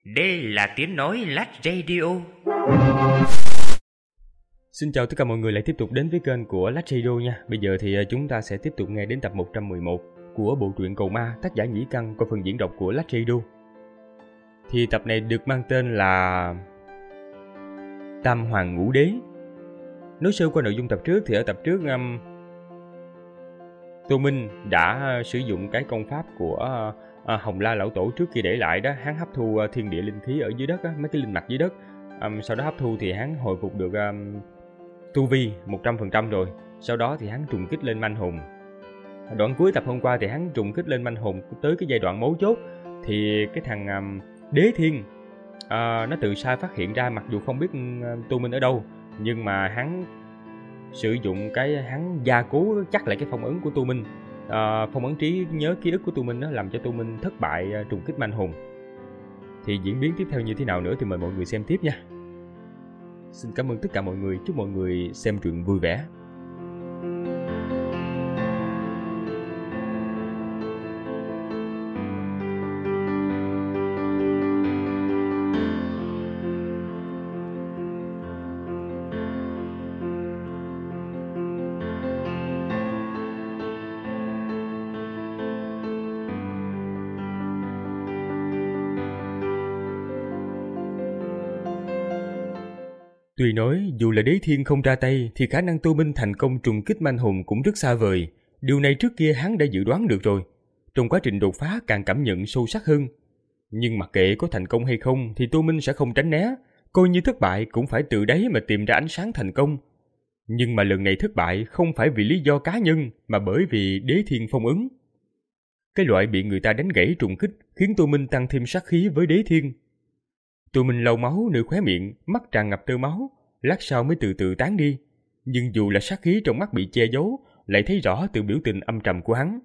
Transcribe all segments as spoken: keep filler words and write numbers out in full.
Đây là tiếng nói Lách Radio. Xin chào tất cả mọi người lại tiếp tục đến với kênh của Lách Radio nha. Bây giờ thì chúng ta sẽ tiếp tục nghe đến tập một trăm mười một của bộ truyện Cầu Ma, tác giả Nhĩ Căn qua phần diễn đọc của Lách Radio. Thì tập này được mang tên là Tam Hoàng Ngũ Đế. Nói sơ qua nội dung tập trước thì ở tập trước um, Tô Minh đã sử dụng cái công pháp của uh, Hồng La Lão Tổ trước khi để lại đó. Hắn hấp thu uh, thiên địa linh khí ở dưới đất á, mấy cái linh mạch dưới đất. Um, sau đó hấp thu thì hắn hồi phục được um, tu vi một trăm phần trăm rồi. Sau đó thì hắn trùng kích lên manh hồn. Đoạn cuối tập hôm qua thì hắn trùng kích lên manh hồn tới cái giai đoạn mấu chốt. Thì cái thằng um, Đế Thiên uh, nó từ xa phát hiện ra, mặc dù không biết uh, Tô Minh ở đâu, nhưng mà hắn sử dụng cái hắn gia cố chắc lại cái phong ấn của Tô Minh. uh, Phong ấn trí nhớ ký ức của Tô Minh đó, làm cho Tô Minh thất bại uh, trùng kích manh hồn. Thì diễn biến tiếp theo như thế nào nữa thì mời mọi người xem tiếp nha. Xin cảm ơn tất cả mọi người, chúc mọi người xem truyện vui vẻ. Tuy nói dù là Đế Thiên không ra tay thì khả năng Tô Minh thành công trùng kích manh hồn cũng rất xa vời. Điều này trước kia hắn đã dự đoán được rồi. Trong quá trình đột phá càng cảm nhận sâu sắc hơn. Nhưng mặc kệ có thành công hay không thì Tô Minh sẽ không tránh né. Coi như thất bại cũng phải từ đấy mà tìm ra ánh sáng thành công. Nhưng mà lần này thất bại không phải vì lý do cá nhân mà bởi vì Đế Thiên phong ấn. Cái loại bị người ta đánh gãy trùng kích khiến Tô Minh tăng thêm sát khí với Đế Thiên. Tô Minh lau máu nơi khóe miệng, mắt tràn ngập tơ máu, lát sau mới từ từ tán đi. Nhưng dù là sát khí trong mắt bị che giấu, lại thấy rõ từ biểu tình âm trầm của hắn.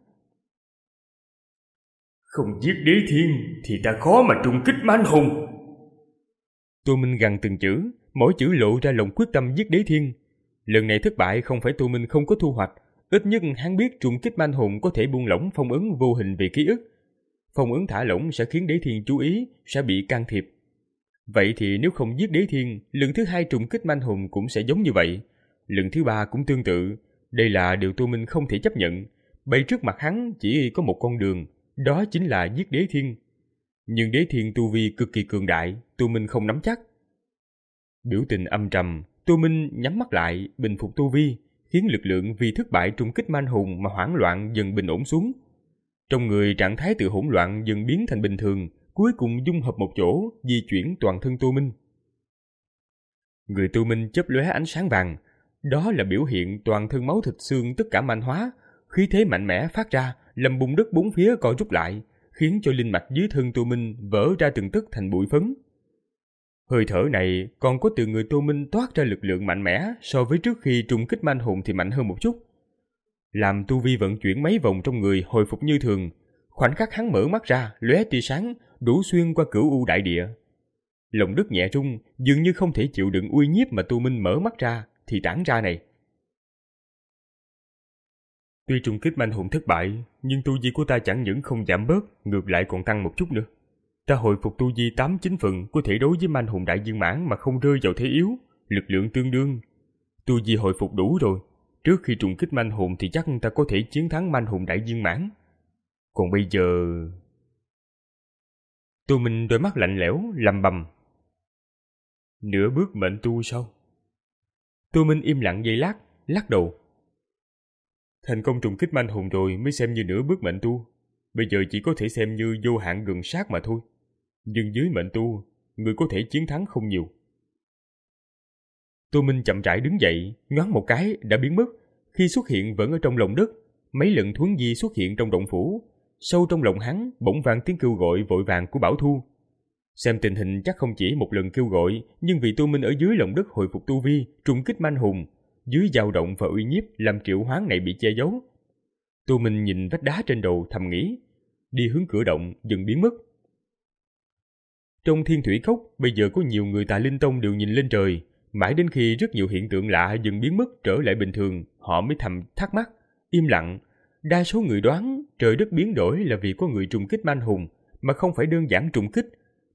Không giết Đế Thiên thì ta khó mà trùng kích manh hồn. Tô Minh gằn từng chữ, mỗi chữ lộ ra lòng quyết tâm giết Đế Thiên. Lần này thất bại không phải Tô Minh không có thu hoạch, ít nhất hắn biết trùng kích manh hồn có thể buông lỏng phong ấn vô hình về ký ức. Phong ấn thả lỏng sẽ khiến Đế Thiên chú ý, sẽ bị can thiệp. Vậy thì nếu không giết Đế Thiên, lần thứ hai trùng kích manh hồn cũng sẽ giống như vậy. Lần thứ ba cũng tương tự. Đây là điều Tô Minh không thể chấp nhận. Bày trước mặt hắn chỉ có một con đường, đó chính là giết Đế Thiên. Nhưng Đế Thiên tu vi cực kỳ cường đại, Tô Minh không nắm chắc. Biểu tình âm trầm, Tô Minh nhắm mắt lại, bình phục tu vi, khiến lực lượng vì thất bại trùng kích manh hồn mà hoảng loạn dần bình ổn xuống. Trong người trạng thái từ hỗn loạn dần biến thành bình thường, cuối cùng dung hợp một chỗ, di chuyển toàn thân Tô Minh. Người Tô Minh chớp lóe ánh sáng vàng, đó là biểu hiện toàn thân máu thịt xương tất cả manh hóa, khí thế mạnh mẽ phát ra, làm bùn đất bốn phía co rút lại, khiến cho linh mạch dưới thân Tô Minh vỡ ra từng tấc thành bụi phấn. Hơi thở này còn có từ người Tô Minh toát ra lực lượng mạnh mẽ, so với trước khi trùng kích manh hồn thì mạnh hơn một chút. Làm tu vi vận chuyển mấy vòng trong người hồi phục như thường, khoảnh khắc hắn mở mắt ra, lóe tia sáng, đủ xuyên qua cửu u đại địa. Lòng đất nhẹ rung, dường như không thể chịu đựng uy nhiếp mà Tô Minh mở mắt ra thì tản ra này. Tuy trùng kích manh hồn thất bại, nhưng tu vi của ta chẳng những không giảm bớt, ngược lại còn tăng một chút nữa. Ta hồi phục tu vi tám chín phần, có thể đối với manh hồn đại viên mãn mà không rơi vào thế yếu, lực lượng tương đương. Tu vi hồi phục đủ rồi, trước khi trùng kích manh hồn thì chắc ta có thể chiến thắng manh hồn đại viên mãn. Còn bây giờ... Tô Minh đôi mắt lạnh lẽo, lầm bầm. Nửa bước mệnh tu sao? Tô Minh im lặng giây lát, lắc đầu. Thành công trùng kích manh hồn rồi mới xem như nửa bước mệnh tu. Bây giờ chỉ có thể xem như vô hạn gần sát mà thôi. Nhưng dưới mệnh tu, người có thể chiến thắng không nhiều. Tô Minh chậm rãi đứng dậy, nhoáng một cái đã biến mất. Khi xuất hiện vẫn ở trong lòng đất. Mấy lần thuấn di xuất hiện trong động phủ. Sâu trong lòng hắn bỗng vang tiếng kêu gọi vội vàng của Bảo Thu. Xem tình hình chắc không chỉ một lần kêu gọi, nhưng vì Tô Minh ở dưới lòng đất hồi phục tu vi, trùng kích manh hồn, dưới dao động và uy nhiếp làm triệu hoán này bị che giấu. Tô Minh nhìn vách đá trên đầu thầm nghĩ, đi hướng cửa động dần biến mất. Trong Thiên Thủy Cốc bây giờ có nhiều người Tà Linh Tông đều nhìn lên trời, mãi đến khi rất nhiều hiện tượng lạ dần biến mất trở lại bình thường, họ mới thầm thắc mắc, im lặng. Đa số người đoán trời đất biến đổi là vì có người trùng kích manh hồn, mà không phải đơn giản trùng kích.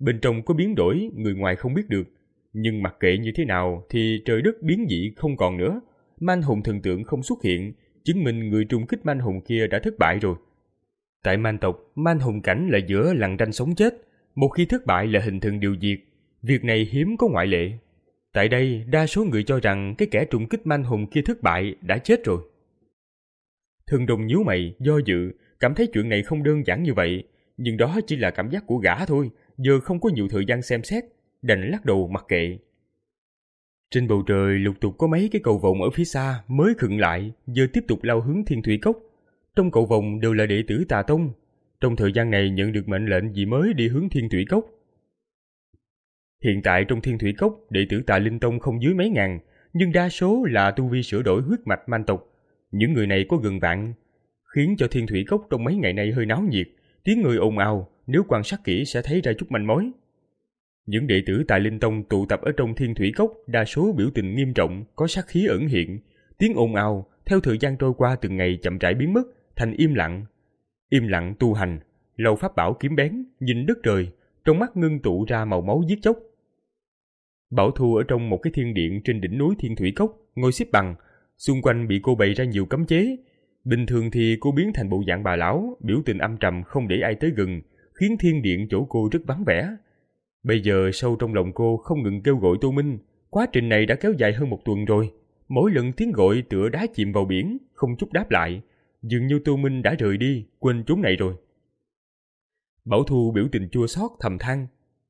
Bên trong có biến đổi, người ngoài không biết được. Nhưng mặc kệ như thế nào thì trời đất biến dị không còn nữa. Man hồn thần tượng không xuất hiện, chứng minh người trùng kích man hồn kia đã thất bại rồi. Tại man tộc, man hồn cảnh là giữa lằn ranh sống chết. Một khi thất bại là hình thần điều diệt. Việc này hiếm có ngoại lệ. Tại đây, đa số người cho rằng cái kẻ trùng kích man hồn kia thất bại đã chết rồi. Thường Đồng nhíu mày, do dự, cảm thấy chuyện này không đơn giản như vậy. Nhưng đó chỉ là cảm giác của gã thôi, giờ không có nhiều thời gian xem xét, đành lắc đầu mặc kệ. Trên bầu trời lục tục có mấy cái cầu vồng ở phía xa mới khựng lại, giờ tiếp tục lao hướng Thiên Thủy Cốc. Trong cầu vồng đều là đệ tử Tà Tông. Trong thời gian này nhận được mệnh lệnh gì mới đi hướng Thiên Thủy Cốc. Hiện tại trong Thiên Thủy Cốc, đệ tử Tà Linh Tông không dưới mấy ngàn, nhưng đa số là tu vi sửa đổi huyết mạch man tộc. Những người này có gần vạn, khiến cho Thiên Thủy Cốc trong mấy ngày nay hơi náo nhiệt, tiếng người ồn ào, nếu quan sát kỹ sẽ thấy ra chút manh mối. Những đệ tử Tà Linh Tông tụ tập ở trong Thiên Thủy Cốc đa số biểu tình nghiêm trọng, có sát khí ẩn hiện, tiếng ồn ào theo thời gian trôi qua từng ngày chậm rãi biến mất, thành im lặng. Im lặng tu hành, lầu pháp bảo kiếm bén, nhìn đất trời, trong mắt ngưng tụ ra màu máu giết chóc. Bảo Thu ở trong một cái thiên điện trên đỉnh núi Thiên Thủy Cốc, ngồi xếp bằng, xung quanh bị cô bày ra nhiều cấm chế. Bình thường thì cô biến thành bộ dạng bà lão, biểu tình âm trầm không để ai tới gần, khiến thiên điện chỗ cô rất vắng vẻ. Bây giờ sâu trong lòng cô không ngừng kêu gọi Tô Minh, quá trình này đã kéo dài hơn một tuần rồi. Mỗi lần tiếng gọi tựa đá chìm vào biển, không chút đáp lại, dường như Tô Minh đã rời đi, quên chốn này rồi. Bảo Thu biểu tình chua xót thầm than.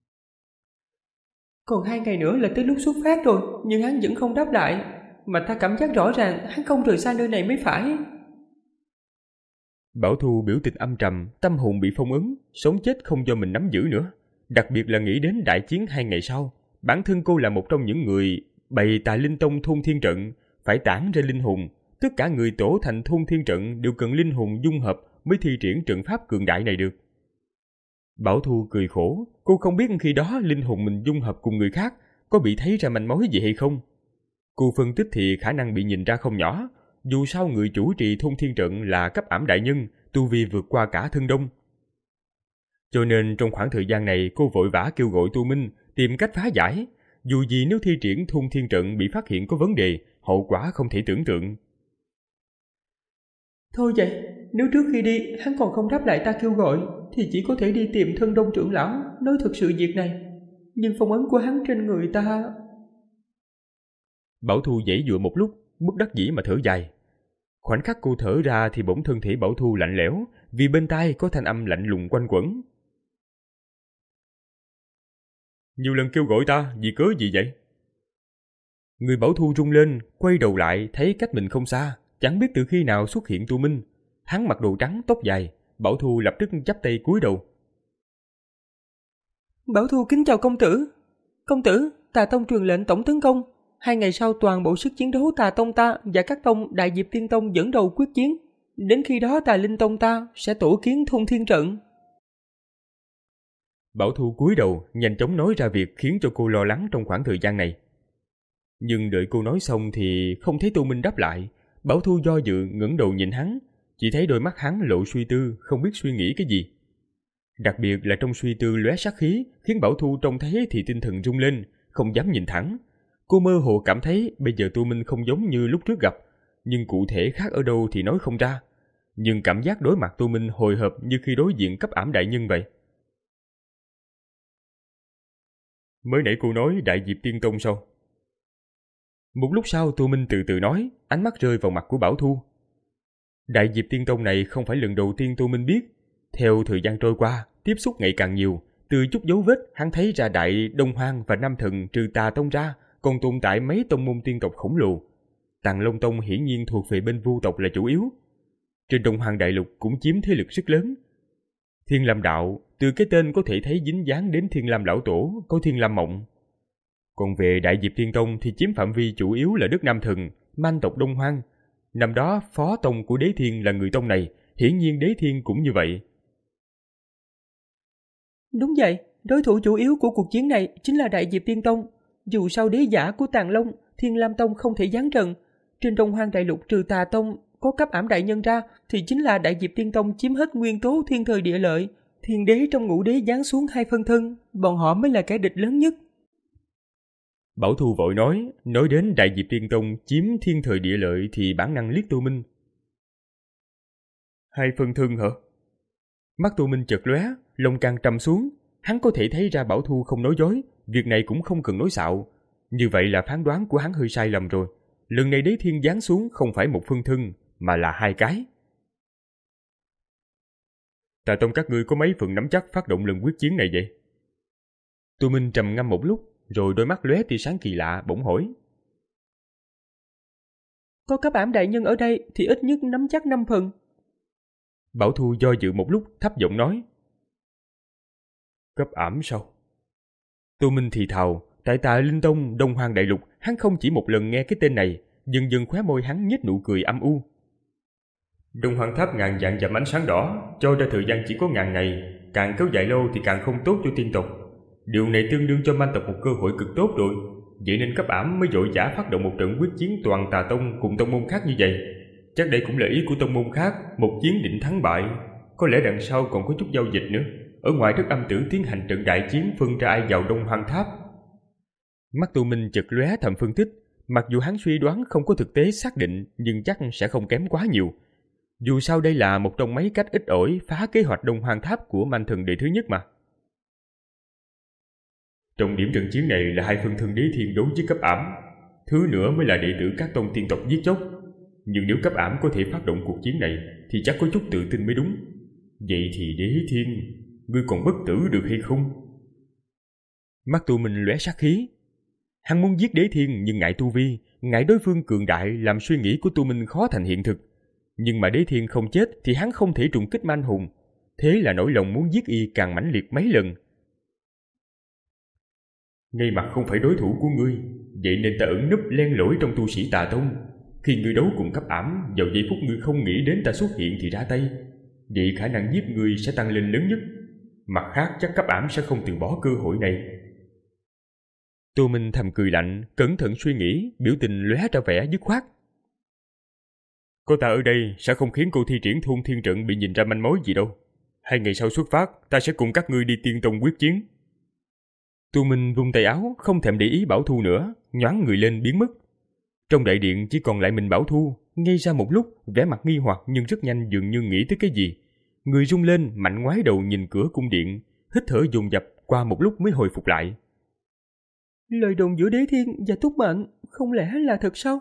Còn hai ngày nữa là tới lúc xuất phát rồi, nhưng hắn vẫn không đáp lại, mà ta cảm giác rõ ràng hắn không rời xa nơi này mới phải. Bảo Thu biểu tình âm trầm, tâm hồn bị phong ấn, sống chết không do mình nắm giữ nữa. Đặc biệt là nghĩ đến đại chiến hai ngày sau, bản thân cô là một trong những người bày Tà Linh Tông thôn thiên trận, phải tản ra linh hồn. Tất cả người tổ thành thôn thiên trận đều cần linh hồn dung hợp mới thi triển trận pháp cường đại này được. Bảo Thu cười khổ, cô không biết khi đó linh hồn mình dung hợp cùng người khác có bị thấy ra manh mối gì hay không. Cô phân tích thì khả năng bị nhìn ra không nhỏ, dù sao người chủ trì thôn thiên trận là cấp ảm đại nhân, tu vi vượt qua cả thân đông. Cho nên trong khoảng thời gian này cô vội vã kêu gọi Tô Minh tìm cách phá giải, dù gì nếu thi triển thôn thiên trận bị phát hiện có vấn đề, hậu quả không thể tưởng tượng. Thôi vậy, nếu trước khi đi hắn còn không đáp lại ta kêu gọi, thì chỉ có thể đi tìm thân đông trưởng lão, nói thực sự việc này. Nhưng phong ấn của hắn trên người ta... Bảo Thu giãy giụa một lúc, bất đắc dĩ mà thở dài. Khoảnh khắc cô thở ra thì bỗng thân thể Bảo Thu lạnh lẽo, vì bên tai có thanh âm lạnh lùng quanh quẩn. Nhiều lần kêu gọi ta, vì cớ gì vậy? Người Bảo Thu rung lên, quay đầu lại thấy cách mình không xa, chẳng biết từ khi nào xuất hiện Tô Minh. Hắn mặc đồ trắng, tóc dài. Bảo Thu lập tức chắp tay cúi đầu. Bảo Thu kính chào công tử. Công tử, Tà Tông truyền lệnh tổng tấn công. Hai ngày sau toàn bộ sức chiến đấu Tà Tông ta và các tông Đại Diệp Tiên Tông dẫn đầu quyết chiến. Đến khi đó Tà Linh Tông ta sẽ tổ kiến thôn thiên trận. Bảo Thu cúi đầu, nhanh chóng nói ra việc khiến cho cô lo lắng trong khoảng thời gian này. Nhưng đợi cô nói xong thì không thấy Tô Minh đáp lại. Bảo Thu do dự ngẩng đầu nhìn hắn, chỉ thấy đôi mắt hắn lộ suy tư, không biết suy nghĩ cái gì. Đặc biệt là trong suy tư lóe sát khí, khiến Bảo Thu trông thấy thì tinh thần rung lên, không dám nhìn thẳng. Cô mơ hồ cảm thấy bây giờ Tô Minh không giống như lúc trước gặp, nhưng cụ thể khác ở đâu thì nói không ra. Nhưng cảm giác đối mặt Tô Minh hồi hộp như khi đối diện cấp ảm đại nhân vậy. Mới nãy cô nói Đại Diệp Tiên Tông sao? Một lúc sau Tô Minh từ từ nói, ánh mắt rơi vào mặt của Bảo Thu. Đại Diệp Tiên Tông này không phải lần đầu tiên Tô Minh biết. Theo thời gian trôi qua, tiếp xúc ngày càng nhiều, từ chút dấu vết hắn thấy ra Đại Đông Hoang và Nam Thần trừ Tà Tông ra, còn tồn tại mấy tông môn tiên tộc khổng lồ. Tàng Long Tông hiển nhiên thuộc về bên Vu tộc là chủ yếu. Trên Đông Hoang Đại Lục cũng chiếm thế lực rất lớn. Thiên Lam Đạo, từ cái tên có thể thấy dính dáng đến Thiên Lam Lão Tổ, có Thiên Lam Mộng. Còn về Đại Diệp Tiên Tông thì chiếm phạm vi chủ yếu là đất Nam Thần, man tộc Đông Hoang. Năm đó phó tông của Đế Thiên là người tông này, hiển nhiên Đế Thiên cũng như vậy. Đúng vậy, đối thủ chủ yếu của cuộc chiến này chính là Đại Diệp Tiên Tông. Dù sau đế giả của Tàng Long, Thiên Lam Tông không thể giáng trận. Trên Đông Hoang Đại Lục trừ Tà Tông có cấp ảm đại nhân ra thì chính là Đại Diệp Tiên Tông chiếm hết nguyên tố thiên thời địa lợi, Thiên đế trong ngũ đế giáng xuống hai phân thân, bọn họ mới là kẻ địch lớn nhất. Bảo Thu vội nói, nói đến Đại Diệp Tiên Tông chiếm thiên thời địa lợi thì bản năng liếc Tô Minh. Hai phân thân hả? Mắt Tô Minh chợt lóe, lòng càng trầm xuống. Hắn có thể thấy ra Bảo Thu không nói dối, việc này cũng không cần nói xạo. Như vậy là phán đoán của hắn hơi sai lầm rồi. Lần này đế thiên giáng xuống không phải một phân thân, mà là hai cái. Tà Tông các ngươi có mấy phần nắm chắc phát động lần quyết chiến này vậy? Tô Minh trầm ngâm một lúc, rồi đôi mắt lóe tia sáng kỳ lạ, bỗng hỏi. Có cấp ảm đại nhân ở đây thì ít nhất nắm chắc năm phần. Bảo Thu do dự một lúc, thấp giọng nói. Cấp ảm sao? Tô Minh thì thào, tại Tà Linh Tông, Đông Hoang Đại Lục, hắn không chỉ một lần nghe cái tên này, dần dần khóe môi hắn nhếch nụ cười âm u. Đông Hoang Tháp ngàn vạn dặm ánh sáng đỏ, cho ra thời gian chỉ có ngàn ngày, càng kéo dài lâu thì càng không tốt cho tiên tộc. Điều này tương đương cho man tộc một cơ hội cực tốt rồi, vậy nên cấp ảm mới vội vã phát động một trận quyết chiến toàn Tà Tông cùng tông môn khác như vậy. Chắc đây cũng là ý của tông môn khác, một chiến định thắng bại. Có lẽ đằng sau còn có chút giao dịch nữa. Ở ngoài Đức Âm Tử tiến hành trận đại chiến phân ra ai vào Đông Hoang Tháp. Mắt Tô Minh chợt lóe thầm phân tích, mặc dù hắn suy đoán không có thực tế xác định, nhưng chắc sẽ không kém quá nhiều. Dù sao đây là một trong mấy cách ít ỏi phá kế hoạch Đông Hoang Tháp của Man Thần đệ thứ nhất mà. Trọng điểm trận chiến này là hai phân thân đế thiên đấu với cấp ảm. Thứ nữa mới là đệ tử các tông tiên tộc giết chóc. Nhưng nếu cấp ảm có thể phát động cuộc chiến này thì chắc có chút tự tin mới đúng. Vậy thì đế thiên, ngươi còn bất tử được hay không? Mắt Tô Minh lóe sát khí. Hắn muốn giết đế thiên nhưng ngại tu vi, ngại đối phương cường đại làm suy nghĩ của Tô Minh khó thành hiện thực. Nhưng mà đế thiên không chết thì hắn không thể trùng kích Man Hùng. Thế là nỗi lòng muốn giết y càng mãnh liệt mấy lần. Ngay mặt không phải đối thủ của ngươi, vậy nên ta ẩn núp len lỏi trong tu sĩ Tà Tông. Khi ngươi đấu cùng cấp ảm, vào giây phút ngươi không nghĩ đến ta xuất hiện thì ra tay. Vậy khả năng giết ngươi sẽ tăng lên lớn nhất. Mặt khác chắc cấp ảm sẽ không từ bỏ cơ hội này. Tô Minh thầm cười lạnh, cẩn thận suy nghĩ, biểu tình lóe ra vẻ dứt khoát. Có ta ở đây sẽ không khiến cô thi triển thôn thiên trận bị nhìn ra manh mối gì đâu. Hai ngày sau xuất phát, ta sẽ cùng các ngươi đi tiên tông quyết chiến. Tô Minh vung tay áo, không thèm để ý Bảo Thu nữa, nhoáng người lên biến mất. Trong đại điện chỉ còn lại mình Bảo Thu, ngây ra một lúc, vẻ mặt nghi hoặc nhưng rất nhanh dường như nghĩ tới cái gì. Người rung lên, mạnh ngoái đầu nhìn cửa cung điện, hít thở dồn dập, qua một lúc mới hồi phục lại. Lời đồn giữa đế thiên và Túc Mệnh không lẽ là thật sao?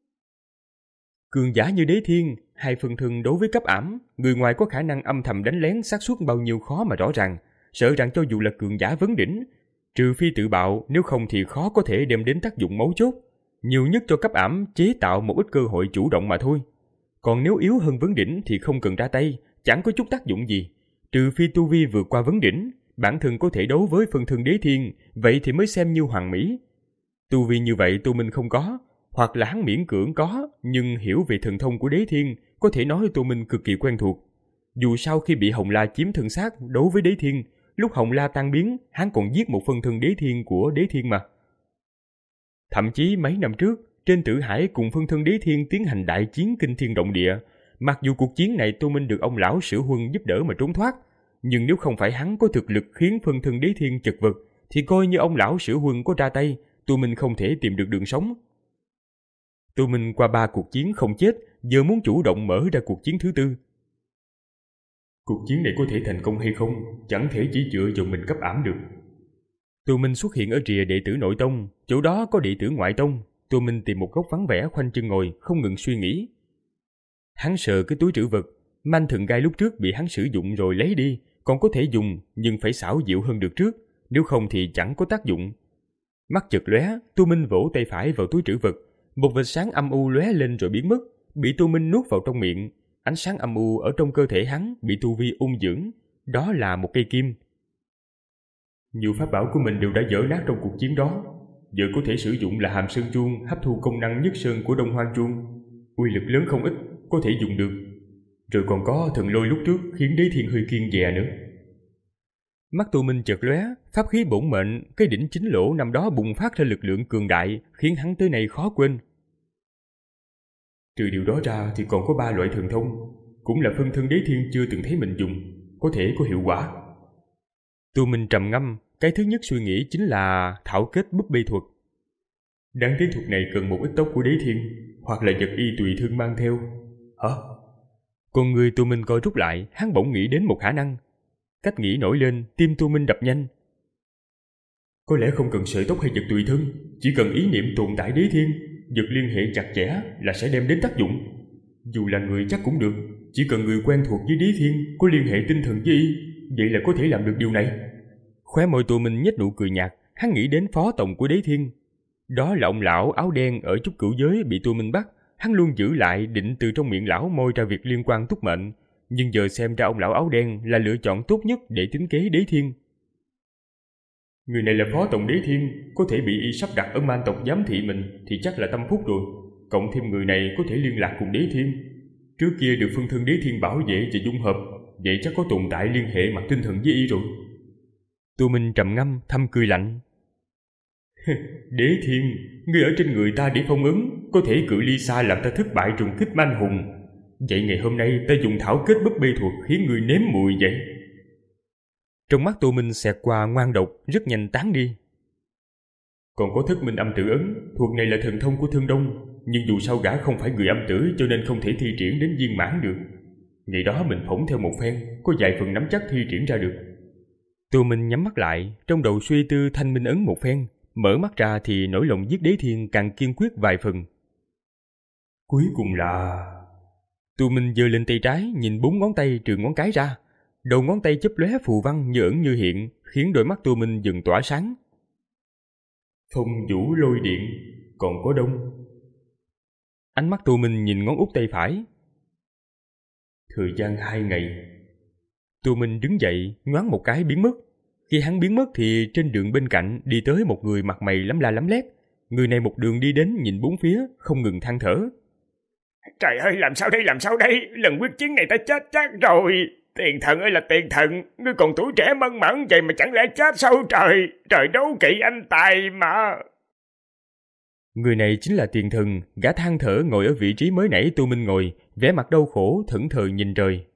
Cường giả như đế thiên, hai phần thân đối với cấp ảm, người ngoài có khả năng âm thầm đánh lén xác suất bao nhiêu khó mà rõ ràng, sợ rằng cho dù là cường giả vấn đỉnh, trừ phi tự bạo, nếu không thì khó có thể đem đến tác dụng mấu chốt, nhiều nhất cho cấp ảm chế tạo một ít cơ hội chủ động mà thôi. Còn nếu yếu hơn vấn đỉnh thì không cần ra tay, chẳng có chút tác dụng gì, trừ phi tu vi vượt qua vấn đỉnh, bản thân có thể đấu với phần thân đế thiên, vậy thì mới xem như hoàn mỹ. Tu vi như vậy Tô Minh không có, hoặc là hắn miễn cưỡng có, nhưng hiểu về thần thông của đế thiên, có thể nói Tô Minh cực kỳ quen thuộc. Dù sao khi bị Hồng La chiếm thân xác đấu với đế thiên, lúc Hồng La tan biến, hắn còn giết một phân thân đế thiên của đế thiên mà. Thậm chí mấy năm trước, trên Tử Hải cùng phân thân đế thiên tiến hành đại chiến kinh thiên động địa. Mặc dù cuộc chiến này Tô Minh được ông lão Sử Huân giúp đỡ mà trốn thoát, nhưng nếu không phải hắn có thực lực khiến phân thân đế thiên chật vật, thì coi như ông lão Sử Huân có ra tay, Tô Minh không thể tìm được đường sống. Tô Minh qua ba cuộc chiến không chết, giờ muốn chủ động mở ra cuộc chiến thứ tư. Cuộc chiến này có thể thành công hay không, chẳng thể chỉ dựa vào mình cấp ảm được. Tô Minh xuất hiện ở rìa đệ tử nội tông, chỗ đó có đệ tử ngoại tông. Tô Minh tìm một góc vắng vẻ khoanh chân ngồi, không ngừng suy nghĩ. Hắn sợ cái túi trữ vật, manh thần gai lúc trước bị hắn sử dụng rồi lấy đi, còn có thể dùng, nhưng phải xảo diệu hơn được trước, nếu không thì chẳng có tác dụng. Mắt chợt lóe, Tô Minh vỗ tay phải vào túi trữ vật, một vệt sáng âm u lóe lên rồi biến mất, bị Tô Minh nuốt vào trong miệng. Ánh sáng âm u ở trong cơ thể hắn bị tu vi ung dưỡng, đó là một cây kim. Nhiều pháp bảo của mình đều đã vỡ nát trong cuộc chiến đó, giờ có thể sử dụng là Hàm Sơn Chuông hấp thu công năng nhất sơn của Đông Hoang Chuông, uy lực lớn không ít, có thể dùng được. Rồi còn có thần lôi lúc trước khiến đế thiên hơi kiêng dè nữa. Mắt Tô Minh chợt lóe, pháp khí bổn mệnh, cái đỉnh chính lỗ năm đó bùng phát ra lực lượng cường đại, khiến hắn tới nay khó quên. Trừ điều đó ra thì còn có ba loại thần thông, cũng là phân thân đế thiên chưa từng thấy mình dùng, có thể có hiệu quả. Tô Minh trầm ngâm, cái thứ nhất suy nghĩ chính là thảo kết búp bê thuật. Đáng tiếc thuật này cần một ít tóc của Đế Thiên, hoặc là vật y tùy thân mang theo. Hả? Con người Tô Minh coi rút lại, hắn bỗng nghĩ đến một khả năng. Cách nghĩ nổi lên, tim Tô Minh đập nhanh. Có lẽ không cần sợi tóc hay vật tùy thân, chỉ cần ý niệm tồn tại Đế Thiên, vật liên hệ chặt chẽ là sẽ đem đến tác dụng. Dù là người chắc cũng được, chỉ cần người quen thuộc với Đế Thiên, có liên hệ tinh thần với y, vậy là có thể làm được điều này. Khóe môi Tô Minh nhếch nụ cười nhạt, hắn nghĩ đến phó tổng của Đế Thiên. Đó là ông lão áo đen ở Trúc Cửu Giới bị Tô Minh bắt, hắn luôn giữ lại định từ trong miệng lão môi ra việc liên quan túc mệnh, nhưng giờ xem ra ông lão áo đen là lựa chọn tốt nhất để tính kế Đế Thiên. Người này là phó tổng Đế Thiên, có thể bị y sắp đặt ở man tộc giám thị mình thì chắc là tâm phúc rồi. Cộng thêm người này có thể liên lạc cùng Đế Thiên. Trước kia được phân thân Đế Thiên bảo vệ và dung hợp, vậy chắc có tồn tại liên hệ mặt tinh thần với y rồi. Tô Minh trầm ngâm, thầm cười lạnh. Đế Thiên, ngươi ở trên người ta để phong ấn, có thể cự ly xa làm ta thất bại trùng kích manh hùng. Vậy ngày hôm nay ta dùng thảo kết búp bê thuật khiến ngươi nếm mùi vậy. Trong mắt Tô Minh xẹt qua ngoan độc, rất nhanh tán đi. Còn có thất minh âm tử ấn, thuật này là thần thông của Thương Đông, nhưng dù sao gã không phải người âm tử cho nên không thể thi triển đến viên mãn được. Ngày đó mình phỏng theo một phen, có vài phần nắm chắc thi triển ra được. Tô Minh nhắm mắt lại, trong đầu suy tư thanh minh ấn một phen, mở mắt ra thì nỗi lòng giết Đế Thiên càng kiên quyết vài phần. Cuối cùng là... Tô Minh giơ lên tay trái, nhìn bốn ngón tay trừ ngón cái ra. Đầu ngón tay chớp lóe phù văn như ẩn như hiện, khiến đôi mắt Tô Minh dần tỏa sáng. Phong vũ lôi điện, còn có đông. Ánh mắt Tô Minh nhìn ngón út tay phải. Thời gian hai ngày. Tô Minh đứng dậy, nhoáng một cái biến mất. Khi hắn biến mất thì trên đường bên cạnh đi tới một người mặt mày lắm la lắm lét. Người này một đường đi đến nhìn bốn phía, không ngừng than thở. Trời ơi, làm sao đây, làm sao đây? Lần quyết chiến này ta chết chắc rồi. Tiền thần ơi là tiền thần, ngươi còn tuổi trẻ mơn mởn vậy mà chẳng lẽ chết sao trời? Trời đấu kỵ anh tài mà. Người này chính là tiền thần, gã than thở ngồi ở vị trí mới nãy Tô Minh ngồi, vẻ mặt đau khổ, thẫn thờ nhìn trời.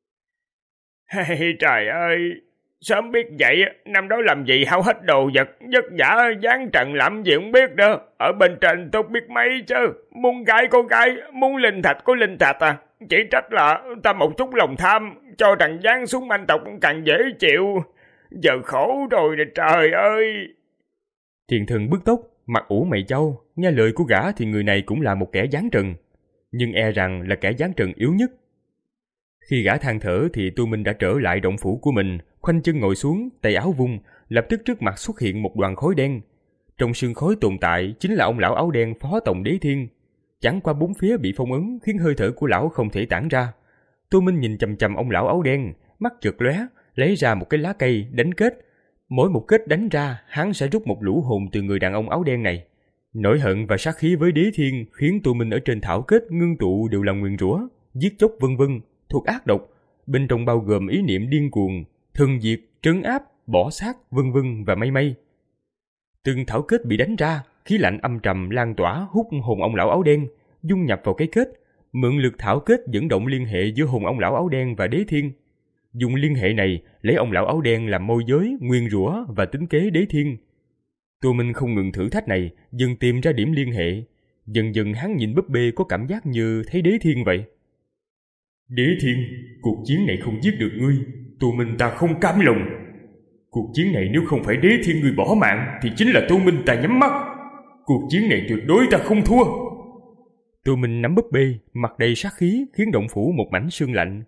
Hey, trời ơi, sớm biết vậy, năm đó làm gì hao hết đồ vật, vất vả giáng trận làm gì không biết đó. Ở bên trên tốt biết mấy chứ, muốn gái có gái, muốn linh thạch có linh thạch à. Chỉ trách là ta một chút lòng tham, cho rằng giáng xuống manh tộc càng dễ chịu. Giờ khổ rồi nè trời ơi. Tiền thần bứt tốc, mặt ủ mày châu, nghe lời của gã thì người này cũng là một kẻ giáng trần, nhưng e rằng là kẻ giáng trần yếu nhất. Khi gã than thở thì Tô Minh đã trở lại động phủ của mình, khoanh chân ngồi xuống, tay áo vung, lập tức trước mặt xuất hiện một đoàn khói đen. Trong sương khói tồn tại chính là ông lão áo đen phó tổng Đế Thiên. Chẳng qua bốn phía bị phong ấn khiến hơi thở của lão không thể tản ra. Tô Minh nhìn chằm chằm ông lão áo đen, mắt chợt lóe, lấy ra một cái lá cây đánh kết. Mỗi một kết đánh ra, hắn sẽ rút một lũ hồn từ người đàn ông áo đen này. Nỗi hận và sát khí với Đế Thiên khiến Tô Minh ở trên thảo kết ngưng tụ đều là nguyền rủa, giết chóc vân vân, thuộc ác độc, bên trong bao gồm ý niệm điên cuồng, thần diệt, trấn áp, bỏ xác, vân vân và mây mây. Từng thảo kết bị đánh ra, khí lạnh âm trầm lan tỏa hút hồn ông lão áo đen, dung nhập vào cái kết, mượn lực thảo kết dẫn động liên hệ giữa hồn ông lão áo đen và Đế Thiên. Dùng liên hệ này lấy ông lão áo đen làm môi giới, nguyên rủa và tính kế Đế Thiên. Tô Minh không ngừng thử thách này, dần tìm ra điểm liên hệ. Dần dần hắn nhìn búp bê có cảm giác như thấy Đế Thiên vậy. Đế Thiên, cuộc chiến này không giết được ngươi, Tô Minh ta không cam lòng. Cuộc chiến này nếu không phải Đế Thiên ngươi bỏ mạng thì chính là Tô Minh ta nhắm mắt. Cuộc chiến này tuyệt đối ta không thua. Tô Minh nắm búp bê, mặt đầy sát khí khiến động phủ một mảnh sương lạnh.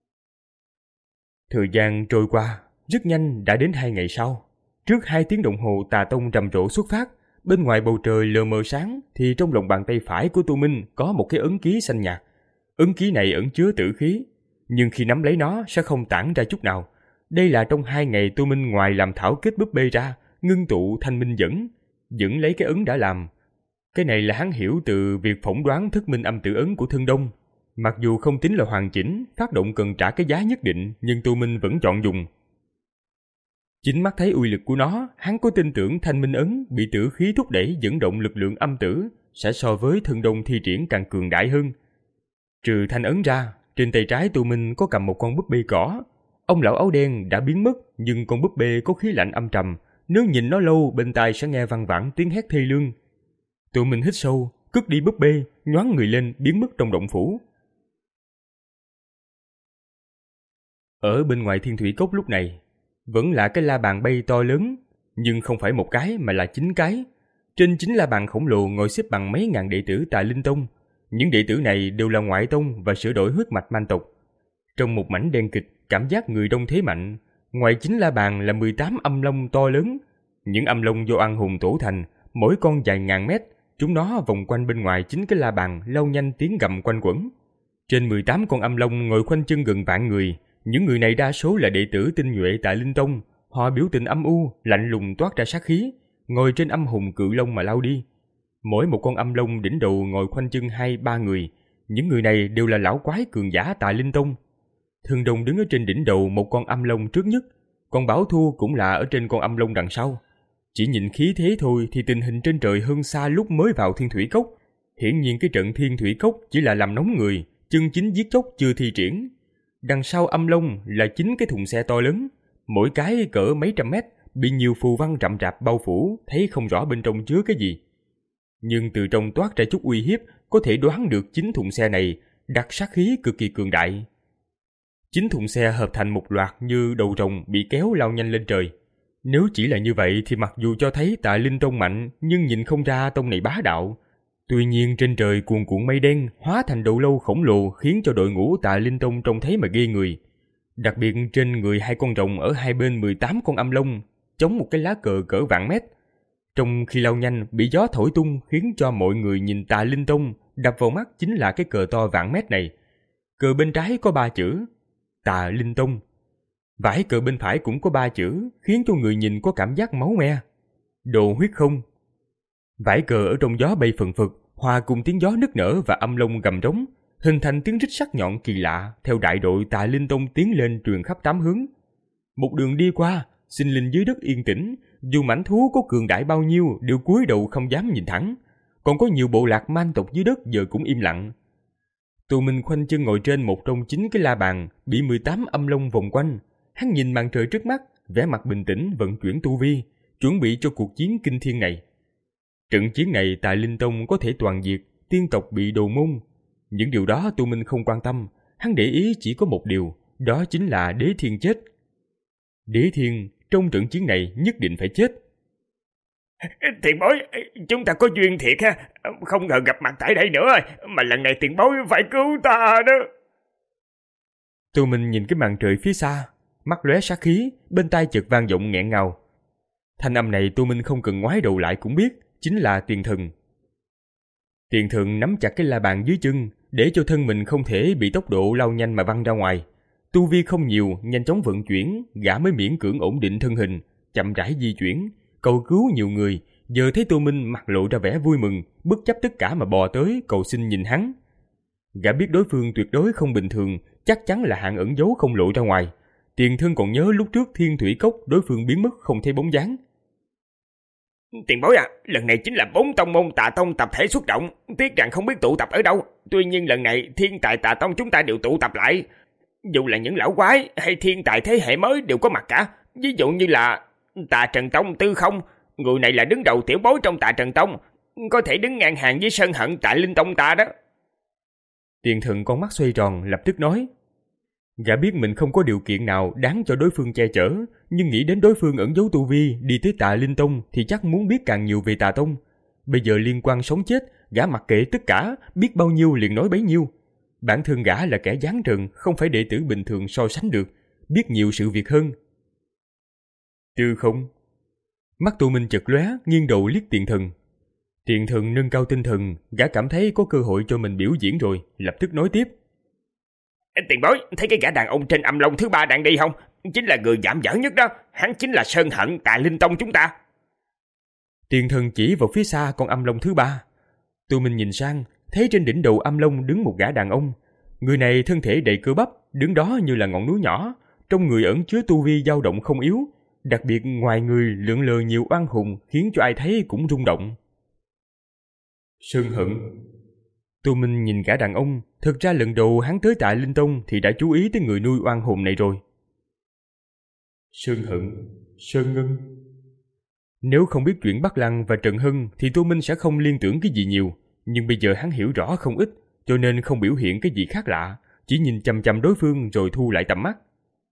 Thời gian trôi qua, rất nhanh đã đến hai ngày sau. Trước hai tiếng đồng hồ tà tông rầm rộ xuất phát, bên ngoài bầu trời lờ mờ sáng thì trong lòng bàn tay phải của Tô Minh có một cái ấn ký xanh nhạt. Ấn ký này ẩn chứa tử khí, nhưng khi nắm lấy nó sẽ không tản ra chút nào. Đây là trong hai ngày Tô Minh ngoài làm thảo kết búp bê ra, ngưng tụ thanh minh dẫn, dẫn lấy cái ấn đã làm. Cái này là hắn hiểu từ việc phỏng đoán thất minh âm tử ấn của Thương Đông. Mặc dù không tính là hoàn chỉnh, phát động cần trả cái giá nhất định, nhưng Tô Minh vẫn chọn dùng. Chính mắt thấy uy lực của nó, hắn có tin tưởng thanh minh ấn bị tử khí thúc đẩy dẫn động lực lượng âm tử sẽ so với Thương Đông thi triển càng cường đại hơn. Trừ thanh ấn ra, trên tay trái Tô Minh có cầm một con búp bê cỏ. Ông lão áo đen đã biến mất, nhưng con búp bê có khí lạnh âm trầm. Nếu nhìn nó lâu, bên tai sẽ nghe văng vẳng tiếng hét thê lương. Tụi mình hít sâu, cất đi búp bê, nhoáng người lên biến mất trong động phủ. Ở bên ngoài Thiên Thủy Cốc lúc này, vẫn là cái la bàn bay to lớn, nhưng không phải một cái mà là chín cái. Trên chín la bàn khổng lồ ngồi xếp bằng mấy ngàn đệ tử Tà Linh Tông. Những đệ tử này đều là ngoại tông và sửa đổi huyết mạch man tộc. Trong một mảnh đen kịch, cảm giác người đông thế mạnh. Ngoài chín la bàn là mười tám âm long to lớn. Những âm long do oan hùng tổ thành, mỗi con dài ngàn mét. Chúng nó vòng quanh bên ngoài chín cái la bàn, lao nhanh tiếng gầm quanh quẩn. Trên mười tám con âm long ngồi khoanh chân gần vạn người. Những người này đa số là đệ tử tinh nhuệ tại Linh Tông. Họ biểu tình âm u, lạnh lùng toát ra sát khí, ngồi trên âm hùng cự long mà lao đi. Mỗi một con âm long đỉnh đầu ngồi khoanh chân hai ba người. Những người này đều là lão quái cường giả tại Linh Tông. Thường Đồng đứng ở trên đỉnh đầu một con âm long trước nhất, còn Bảo Thu cũng là ở trên con âm long đằng sau. Chỉ nhìn khí thế thôi thì tình hình trên trời hơn xa lúc mới vào Thiên Thủy Cốc. Hiển nhiên cái trận Thiên Thủy Cốc chỉ là làm nóng người, chân chính giết chóc chưa thi triển. Đằng sau âm long là chín cái thùng xe to lớn, mỗi cái cỡ mấy trăm mét, bị nhiều phù văn rậm rạp bao phủ, thấy không rõ bên trong chứa cái gì. Nhưng từ trong toát ra chút uy hiếp, có thể đoán được chín thùng xe này đặc sát khí cực kỳ cường đại. Chín thùng xe hợp thành một loạt như đầu rồng bị kéo lao nhanh lên trời. Nếu chỉ là như vậy thì mặc dù cho thấy Tà Linh Tông mạnh, nhưng nhìn không ra tông này bá đạo. Tuy nhiên trên trời cuồn cuộn mây đen hóa thành đầu lâu khổng lồ, khiến cho đội ngũ Tà Linh Tông trông thấy mà ghê người. Đặc biệt trên người hai con rồng ở hai bên mười tám con âm long, chống một cái lá cờ cỡ vạn mét. Trong khi lao nhanh bị gió thổi tung, khiến cho mọi người nhìn Tà Linh Tông đập vào mắt chính là cái cờ to vạn mét này. Cờ bên trái có ba chữ Tà Linh Tông. Vải cờ bên phải cũng có ba chữ, khiến cho người nhìn có cảm giác máu me. Đồ huyết không. Vải cờ ở trong gió bay phần phật, hòa cùng tiếng gió nức nở và âm long gầm rống, hình thành tiếng rít sắc nhọn kỳ lạ, theo đại đội Tà Linh Tông tiến lên truyền khắp tám hướng. Một đường đi qua, sinh linh dưới đất yên tĩnh, dù mãnh thú có cường đại bao nhiêu đều cúi đầu không dám nhìn thẳng. Còn có nhiều bộ lạc man tộc dưới đất giờ cũng im lặng. Tụi mình khoanh chân ngồi trên một trong chín cái la bàn, bị mười tám âm long vòng quanh. Hắn nhìn màn trời trước mắt, vẻ mặt bình tĩnh vận chuyển tu vi, chuẩn bị cho cuộc chiến kinh thiên này. Trận chiến này tại Linh Tông có thể toàn diệt, tiên tộc bị đồ môn. Những điều đó tụi mình không quan tâm, hắn để ý chỉ có một điều, đó chính là Đế Thiên chết. Đế Thiên trong trận chiến này nhất định phải chết. Tiền bối, chúng ta có duyên thiệt ha, không ngờ gặp mặt tại đây nữa, mà lần này tiền bối phải cứu ta đó. Tụi mình nhìn cái màn trời phía xa, mắt lóe sát khí, bên tai chợt vang vọng nghẹn ngào. Thanh âm này tụi mình không cần ngoái đầu lại cũng biết, chính là Tiền Thần. Tiền Thần nắm chặt cái la bàn dưới chân, để cho thân mình không thể bị tốc độ lao nhanh mà văng ra ngoài. Tu vi không nhiều, nhanh chóng vận chuyển, gã mới miễn cưỡng ổn định thân hình, chậm rãi di chuyển, cầu cứu nhiều người. Giờ thấy Tô Minh mặt lộ ra vẻ vui mừng, bất chấp tất cả mà bò tới cầu xin nhìn hắn. Gã biết đối phương tuyệt đối không bình thường, chắc chắn là hạng ẩn giấu không lộ ra ngoài. Tiền Thân còn nhớ lúc trước Thiên Thủy Cốc đối phương biến mất không thấy bóng dáng. Tiền bối à, lần này chính là bốn tông môn Tà Tông tập thể xuất động, tiếc rằng không biết tụ tập ở đâu. Tuy nhiên lần này Thiên Tài Tà Tông chúng ta đều tụ tập lại. Dù là những lão quái hay thiên tài thế hệ mới đều có mặt cả. Ví dụ như là Tà Trần Tông Tư Không, người này là đứng đầu tiểu bối trong Tà Trần Tông, có thể đứng ngang hàng với Sơn Hận tại Linh Tông ta đó. Tiền Thần con mắt xoay tròn lập tức nói. Gã biết mình không có điều kiện nào đáng cho đối phương che chở, nhưng nghĩ đến đối phương ẩn giấu tu vi đi tới Tà Linh Tông thì chắc muốn biết càng nhiều về Tà Tông. Bây giờ liên quan sống chết, gã mặc kệ tất cả, biết bao nhiêu liền nói bấy nhiêu. Bản thân gã là kẻ giáng trần, không phải đệ tử bình thường so sánh được, biết nhiều sự việc hơn. Tư Không. Mắt Tô Minh chợt lóe, nghiêng đầu liếc Tiền Thần. Tiền Thần nâng cao tinh thần, gã cảm thấy có cơ hội cho mình biểu diễn rồi, lập tức nói tiếp. Tiền bối, thấy cái gã đàn ông trên âm long thứ ba đang đi không? Chính là người giảm dở nhất đó, hắn chính là Sơn Hận Tà Linh Tông chúng ta. Tiền Thần chỉ vào phía xa con âm long thứ ba. Tụi mình nhìn sang, thấy trên đỉnh đầu âm long đứng một gã đàn ông. Người này thân thể đầy cơ bắp, đứng đó như là ngọn núi nhỏ, trong người ẩn chứa tu vi dao động không yếu. Đặc biệt ngoài người lượn lờ nhiều oan hùng, khiến cho ai thấy cũng rung động. Sơn Hận. Tụi mình nhìn gã đàn ông, thực ra lần đầu hắn tới tại Linh Tông thì đã chú ý tới người nuôi oan hồn này rồi. Sơn Hận, Sơn Ngân. Nếu không biết chuyện Bắc Lăng và Trần Hưng thì Tô Minh sẽ không liên tưởng cái gì nhiều, nhưng bây giờ hắn hiểu rõ không ít, cho nên không biểu hiện cái gì khác lạ, chỉ nhìn chằm chằm đối phương rồi thu lại tầm mắt.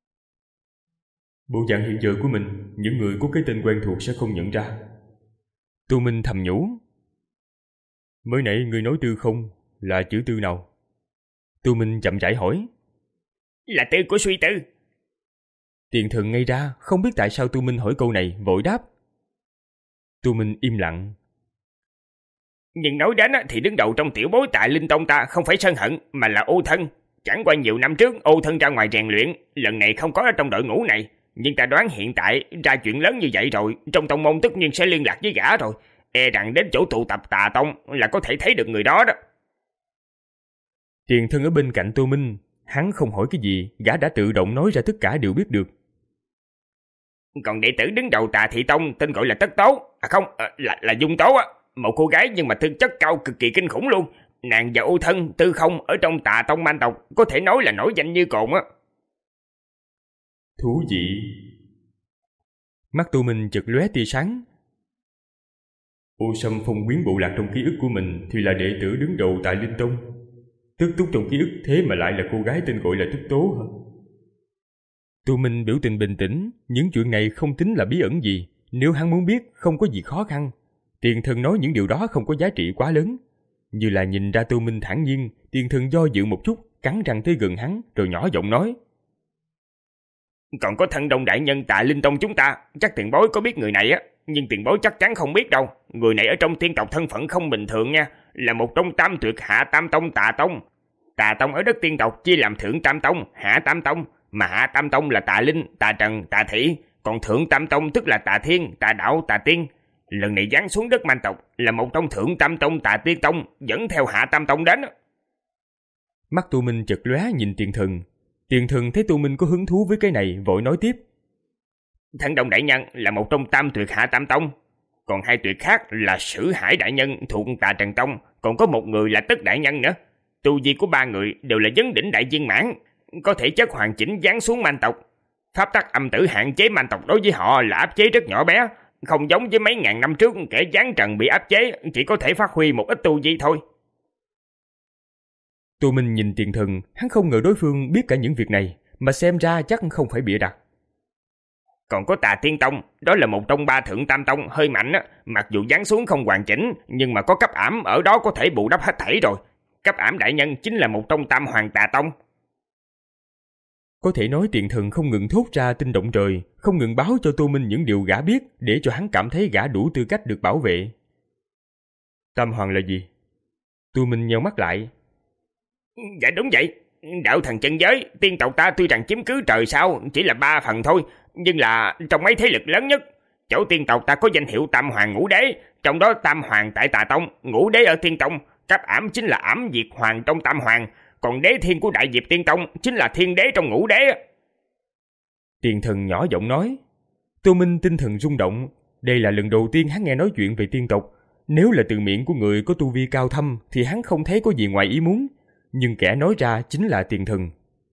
Bộ dạng hiện giờ của mình, những người có cái tên quen thuộc sẽ không nhận ra. Tô Minh thầm nhủ. Mới nãy người nói Tư không, là chữ Tư nào? Tô Minh chậm rãi hỏi. Là Tư của Suy Tư. Tiền Thần ngây ra, không biết tại sao Tô Minh hỏi câu này, vội đáp. Tô Minh im lặng. Nhưng nói đến thì đứng đầu trong tiểu bối Tạ Linh Tông ta không phải Sơn Hận mà là Ô Thân. Chẳng qua nhiều năm trước Ô Thân ra ngoài rèn luyện, lần này không có ở trong đội ngũ này. Nhưng ta đoán hiện tại ra chuyện lớn như vậy rồi, trong tông môn tất nhiên sẽ liên lạc với gã rồi. E rằng đến chỗ tụ tập Tà Tông là có thể thấy được người đó đó. Tiền Thân ở bên cạnh Tô Minh, hắn không hỏi cái gì, gã đã tự động nói ra tất cả đều biết được. Còn đệ tử đứng đầu Tà Thị Tông tên gọi là Tất Tố, à không, là là Dung Tố á, một cô gái nhưng mà thực chất cao cực kỳ kinh khủng luôn. Nàng và Ô Thân, Tư không ở trong Tà Tông man tộc có thể nói là nổi danh như cồn á. Thú vị. Mắt Tô Minh chợt lóe tia sáng. Ô Sâm Phong Quyến bộ lạc trong ký ức của mình thì là đệ tử đứng đầu tại Linh Tông. Tức Túc trong ký ức thế mà lại là cô gái tên gọi là Tức Tố hả? Tô Minh biểu tình bình tĩnh, những chuyện này không tính là bí ẩn gì, nếu hắn muốn biết không có gì khó khăn. Tiền Thần nói những điều đó không có giá trị quá lớn. Như là nhìn ra Tô Minh thản nhiên, Tiền Thần do dự một chút, cắn răng tới gần hắn, rồi nhỏ giọng nói. Còn có Thân Đông đại nhân Tạ Linh Tông chúng ta, chắc tiền bối có biết người này á, nhưng tiền bối chắc chắn không biết đâu. Người này ở trong tiên tộc thân phận không bình thường nha, là một trong tam tuyệt Hạ Tam Tông Tà Tông. Tà Tông ở đất tiên tộc chia làm Thượng Tam Tông, Hạ Tam Tông, mà Hạ Tam Tông là Tà Linh, Tà Trần, Tà Thị, còn Thượng Tam Tông tức là Tà Thiên, Tà Đạo, Tà Tiên. Lần này giáng xuống đất man tộc là một trong Thượng Tam Tông Tà Tiên Tông, dẫn theo Hạ Tam Tông đến. Mắt Tô Minh chợt lóe nhìn Tiền Thần. Tiền Thần thấy Tô Minh có hứng thú với cái này, vội nói tiếp. Thân Đông đại nhân là một trong tam tuyệt Hạ Tam Tông, còn hai tuyệt khác là Sử Hải đại nhân thuộc Tà Trần Tông, còn có một người là Tất đại nhân nữa. Tu vi của ba người đều là vấn đỉnh đại viên mãn, có thể chất hoàn chỉnh giáng xuống man tộc. Pháp tắc âm tử hạn chế man tộc đối với họ là áp chế rất nhỏ bé, không giống với mấy ngàn năm trước kẻ giáng trần bị áp chế chỉ có thể phát huy một ít tu vi thôi. Tô Minh nhìn Tiền Thần, hắn không ngờ đối phương biết cả những việc này, mà xem ra chắc không phải bịa đặt. Còn có Tà Tiên Tông, đó là một trong ba Thượng Tam Tông hơi mạnh á, mặc dù giáng xuống không hoàn chỉnh, nhưng mà có cấp ảm ở đó có thể bù đắp hết thảy rồi. Cấp ảm đại nhân chính là một trong Tam Hoàng Tà Tông. Có thể nói Tiền Thần không ngừng thốt ra tin động trời, không ngừng báo cho Tô Minh những điều gã biết để cho hắn cảm thấy gã đủ tư cách được bảo vệ. Tam Hoàng là gì? Tô Minh nheo mắt lại. Dạ đúng vậy, đạo thần chân giới, tiên tộc ta tuy rằng chiếm cứ trời sao chỉ là ba phần thôi, nhưng là trong mấy thế lực lớn nhất. Chỗ tiên tộc ta có danh hiệu Tam Hoàng Ngũ Đế, trong đó Tam Hoàng tại Tà Tông, Ngũ Đế ở Tiên Tông, cấp ảm chính là ảm diệt hoàng trong Tam Hoàng, còn đế thiên của Đại Diệp Tiên Tông chính là thiên đế trong Ngũ Đế. Tiền Thần nhỏ giọng nói. Tô Minh tinh thần rung động, đây là lần đầu tiên hắn nghe nói chuyện về tiên tộc. Nếu là từ miệng của người có tu vi cao thâm thì hắn không thấy có gì ngoài ý muốn, nhưng kẻ nói ra chính là Tiền Thần.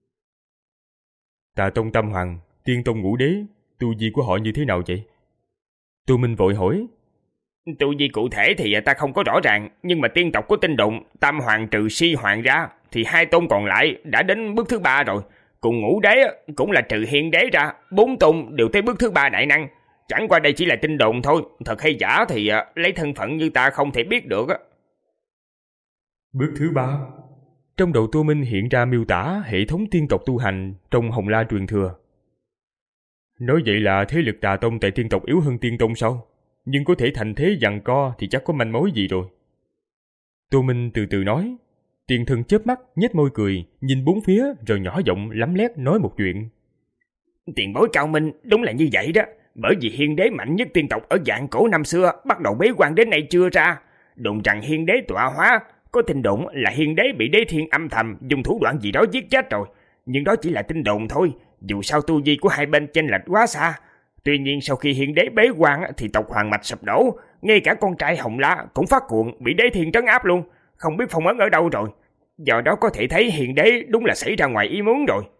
Tà Tông Tam Hoàng, Tiên Tông Ngũ Đế, tu vi của họ như thế nào vậy? Tô Minh vội hỏi. Tu vi cụ thể thì ta không có rõ ràng, nhưng mà tiên tộc có tin đồn Tam Hoàng trừ Si Hoàng ra thì hai tôn còn lại đã đến bước thứ ba rồi. Cùng Ngũ Đế cũng là trừ Hiên Đế ra, bốn tôn đều tới bước thứ ba đại năng. Chẳng qua đây chỉ là tin đồn thôi, thật hay giả thì lấy thân phận như ta không thể biết được. Bước thứ ba? Trong đầu Tô Minh hiện ra miêu tả hệ thống tiên tộc tu hành trong Hồng La truyền thừa. Nói vậy là thế lực Tà Tông tại tiên tộc yếu hơn Tiên Tông sao? Nhưng có thể thành thế giằng co thì chắc có manh mối gì rồi. Tô Minh từ từ nói. Tiền Thần chớp mắt, nhếch môi cười, nhìn bốn phía rồi nhỏ giọng lắm lét nói một chuyện. Tiền bối cao minh, đúng là như vậy đó. Bởi vì Hiên Đế mạnh nhất tiên tộc ở vạn cổ năm xưa bắt đầu bế quan đến nay chưa ra. Đồn rằng Hiên Đế tọa hóa, có tin đồn là Hiên Đế bị Đế Thiên âm thầm dùng thủ đoạn gì đó giết chết rồi. Nhưng đó chỉ là tin đồn thôi, dù sao tu vi của hai bên chênh lệch quá xa. Tuy nhiên sau khi Hiên Đế bế quan thì tộc Hoàng Mạch sụp đổ, ngay cả con trai Hồng La cũng phát cuồng bị Đế Thiên trấn áp luôn, không biết phong ấn ở đâu rồi. Do đó có thể thấy Hiên Đế đúng là xảy ra ngoài ý muốn rồi.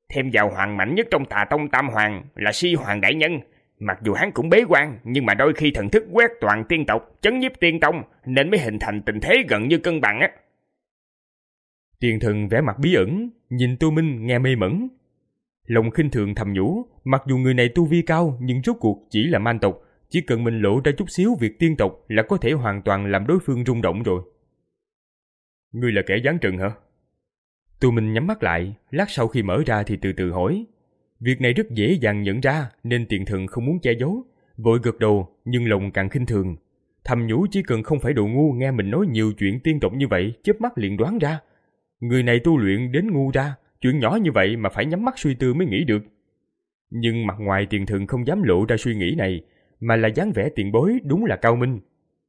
Thêm vào hoàng mạnh nhất trong Tà Tông Tam Hoàng là Si Hoàng Đại Nhân. Mặc dù hắn cũng bế quan, nhưng mà đôi khi thần thức quét toàn tiên tộc, chấn nhiếp tiên tông, nên mới hình thành tình thế gần như cân bằng á. Tiền Thần vẻ mặt bí ẩn, nhìn Tô Minh nghe mê mẩn. Lòng khinh thường thầm nhủ, mặc dù người này tu vi cao nhưng rốt cuộc chỉ là man tộc, chỉ cần mình lộ ra chút xíu việc tiên tộc là có thể hoàn toàn làm đối phương rung động rồi. Ngươi là kẻ giáng trần hả? Tô Minh nhắm mắt lại, lát sau khi mở ra thì từ từ hỏi. Việc này rất dễ dàng nhận ra nên Tiền Thần không muốn che giấu, vội gật đầu nhưng lòng càng khinh thường. Thầm nhủ chỉ cần không phải đồ ngu nghe mình nói nhiều chuyện tiên tộc như vậy, chớp mắt liền đoán ra. Người này tu luyện đến ngu ra, chuyện nhỏ như vậy mà phải nhắm mắt suy tư mới nghĩ được. Nhưng mặt ngoài Tiền Thần không dám lộ ra suy nghĩ này, mà là dáng vẻ tiền bối đúng là cao minh.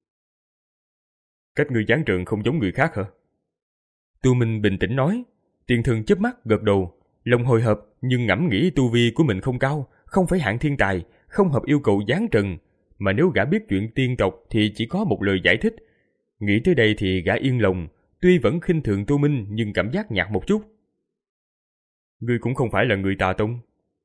Cách người giáng trần không giống người khác hả? Tu Minh bình tĩnh nói. Tiền Thần chớp mắt gật đầu, lòng hồi hộp nhưng ngẫm nghĩ tu vi của mình không cao, không phải hạng thiên tài, không hợp yêu cầu giáng trần, mà nếu gã biết chuyện tiên tộc thì chỉ có một lời giải thích. Nghĩ tới đây thì gã yên lòng, tuy vẫn khinh thường Tô Minh nhưng cảm giác nhạt một chút. Ngươi cũng không phải là người Tà Tông.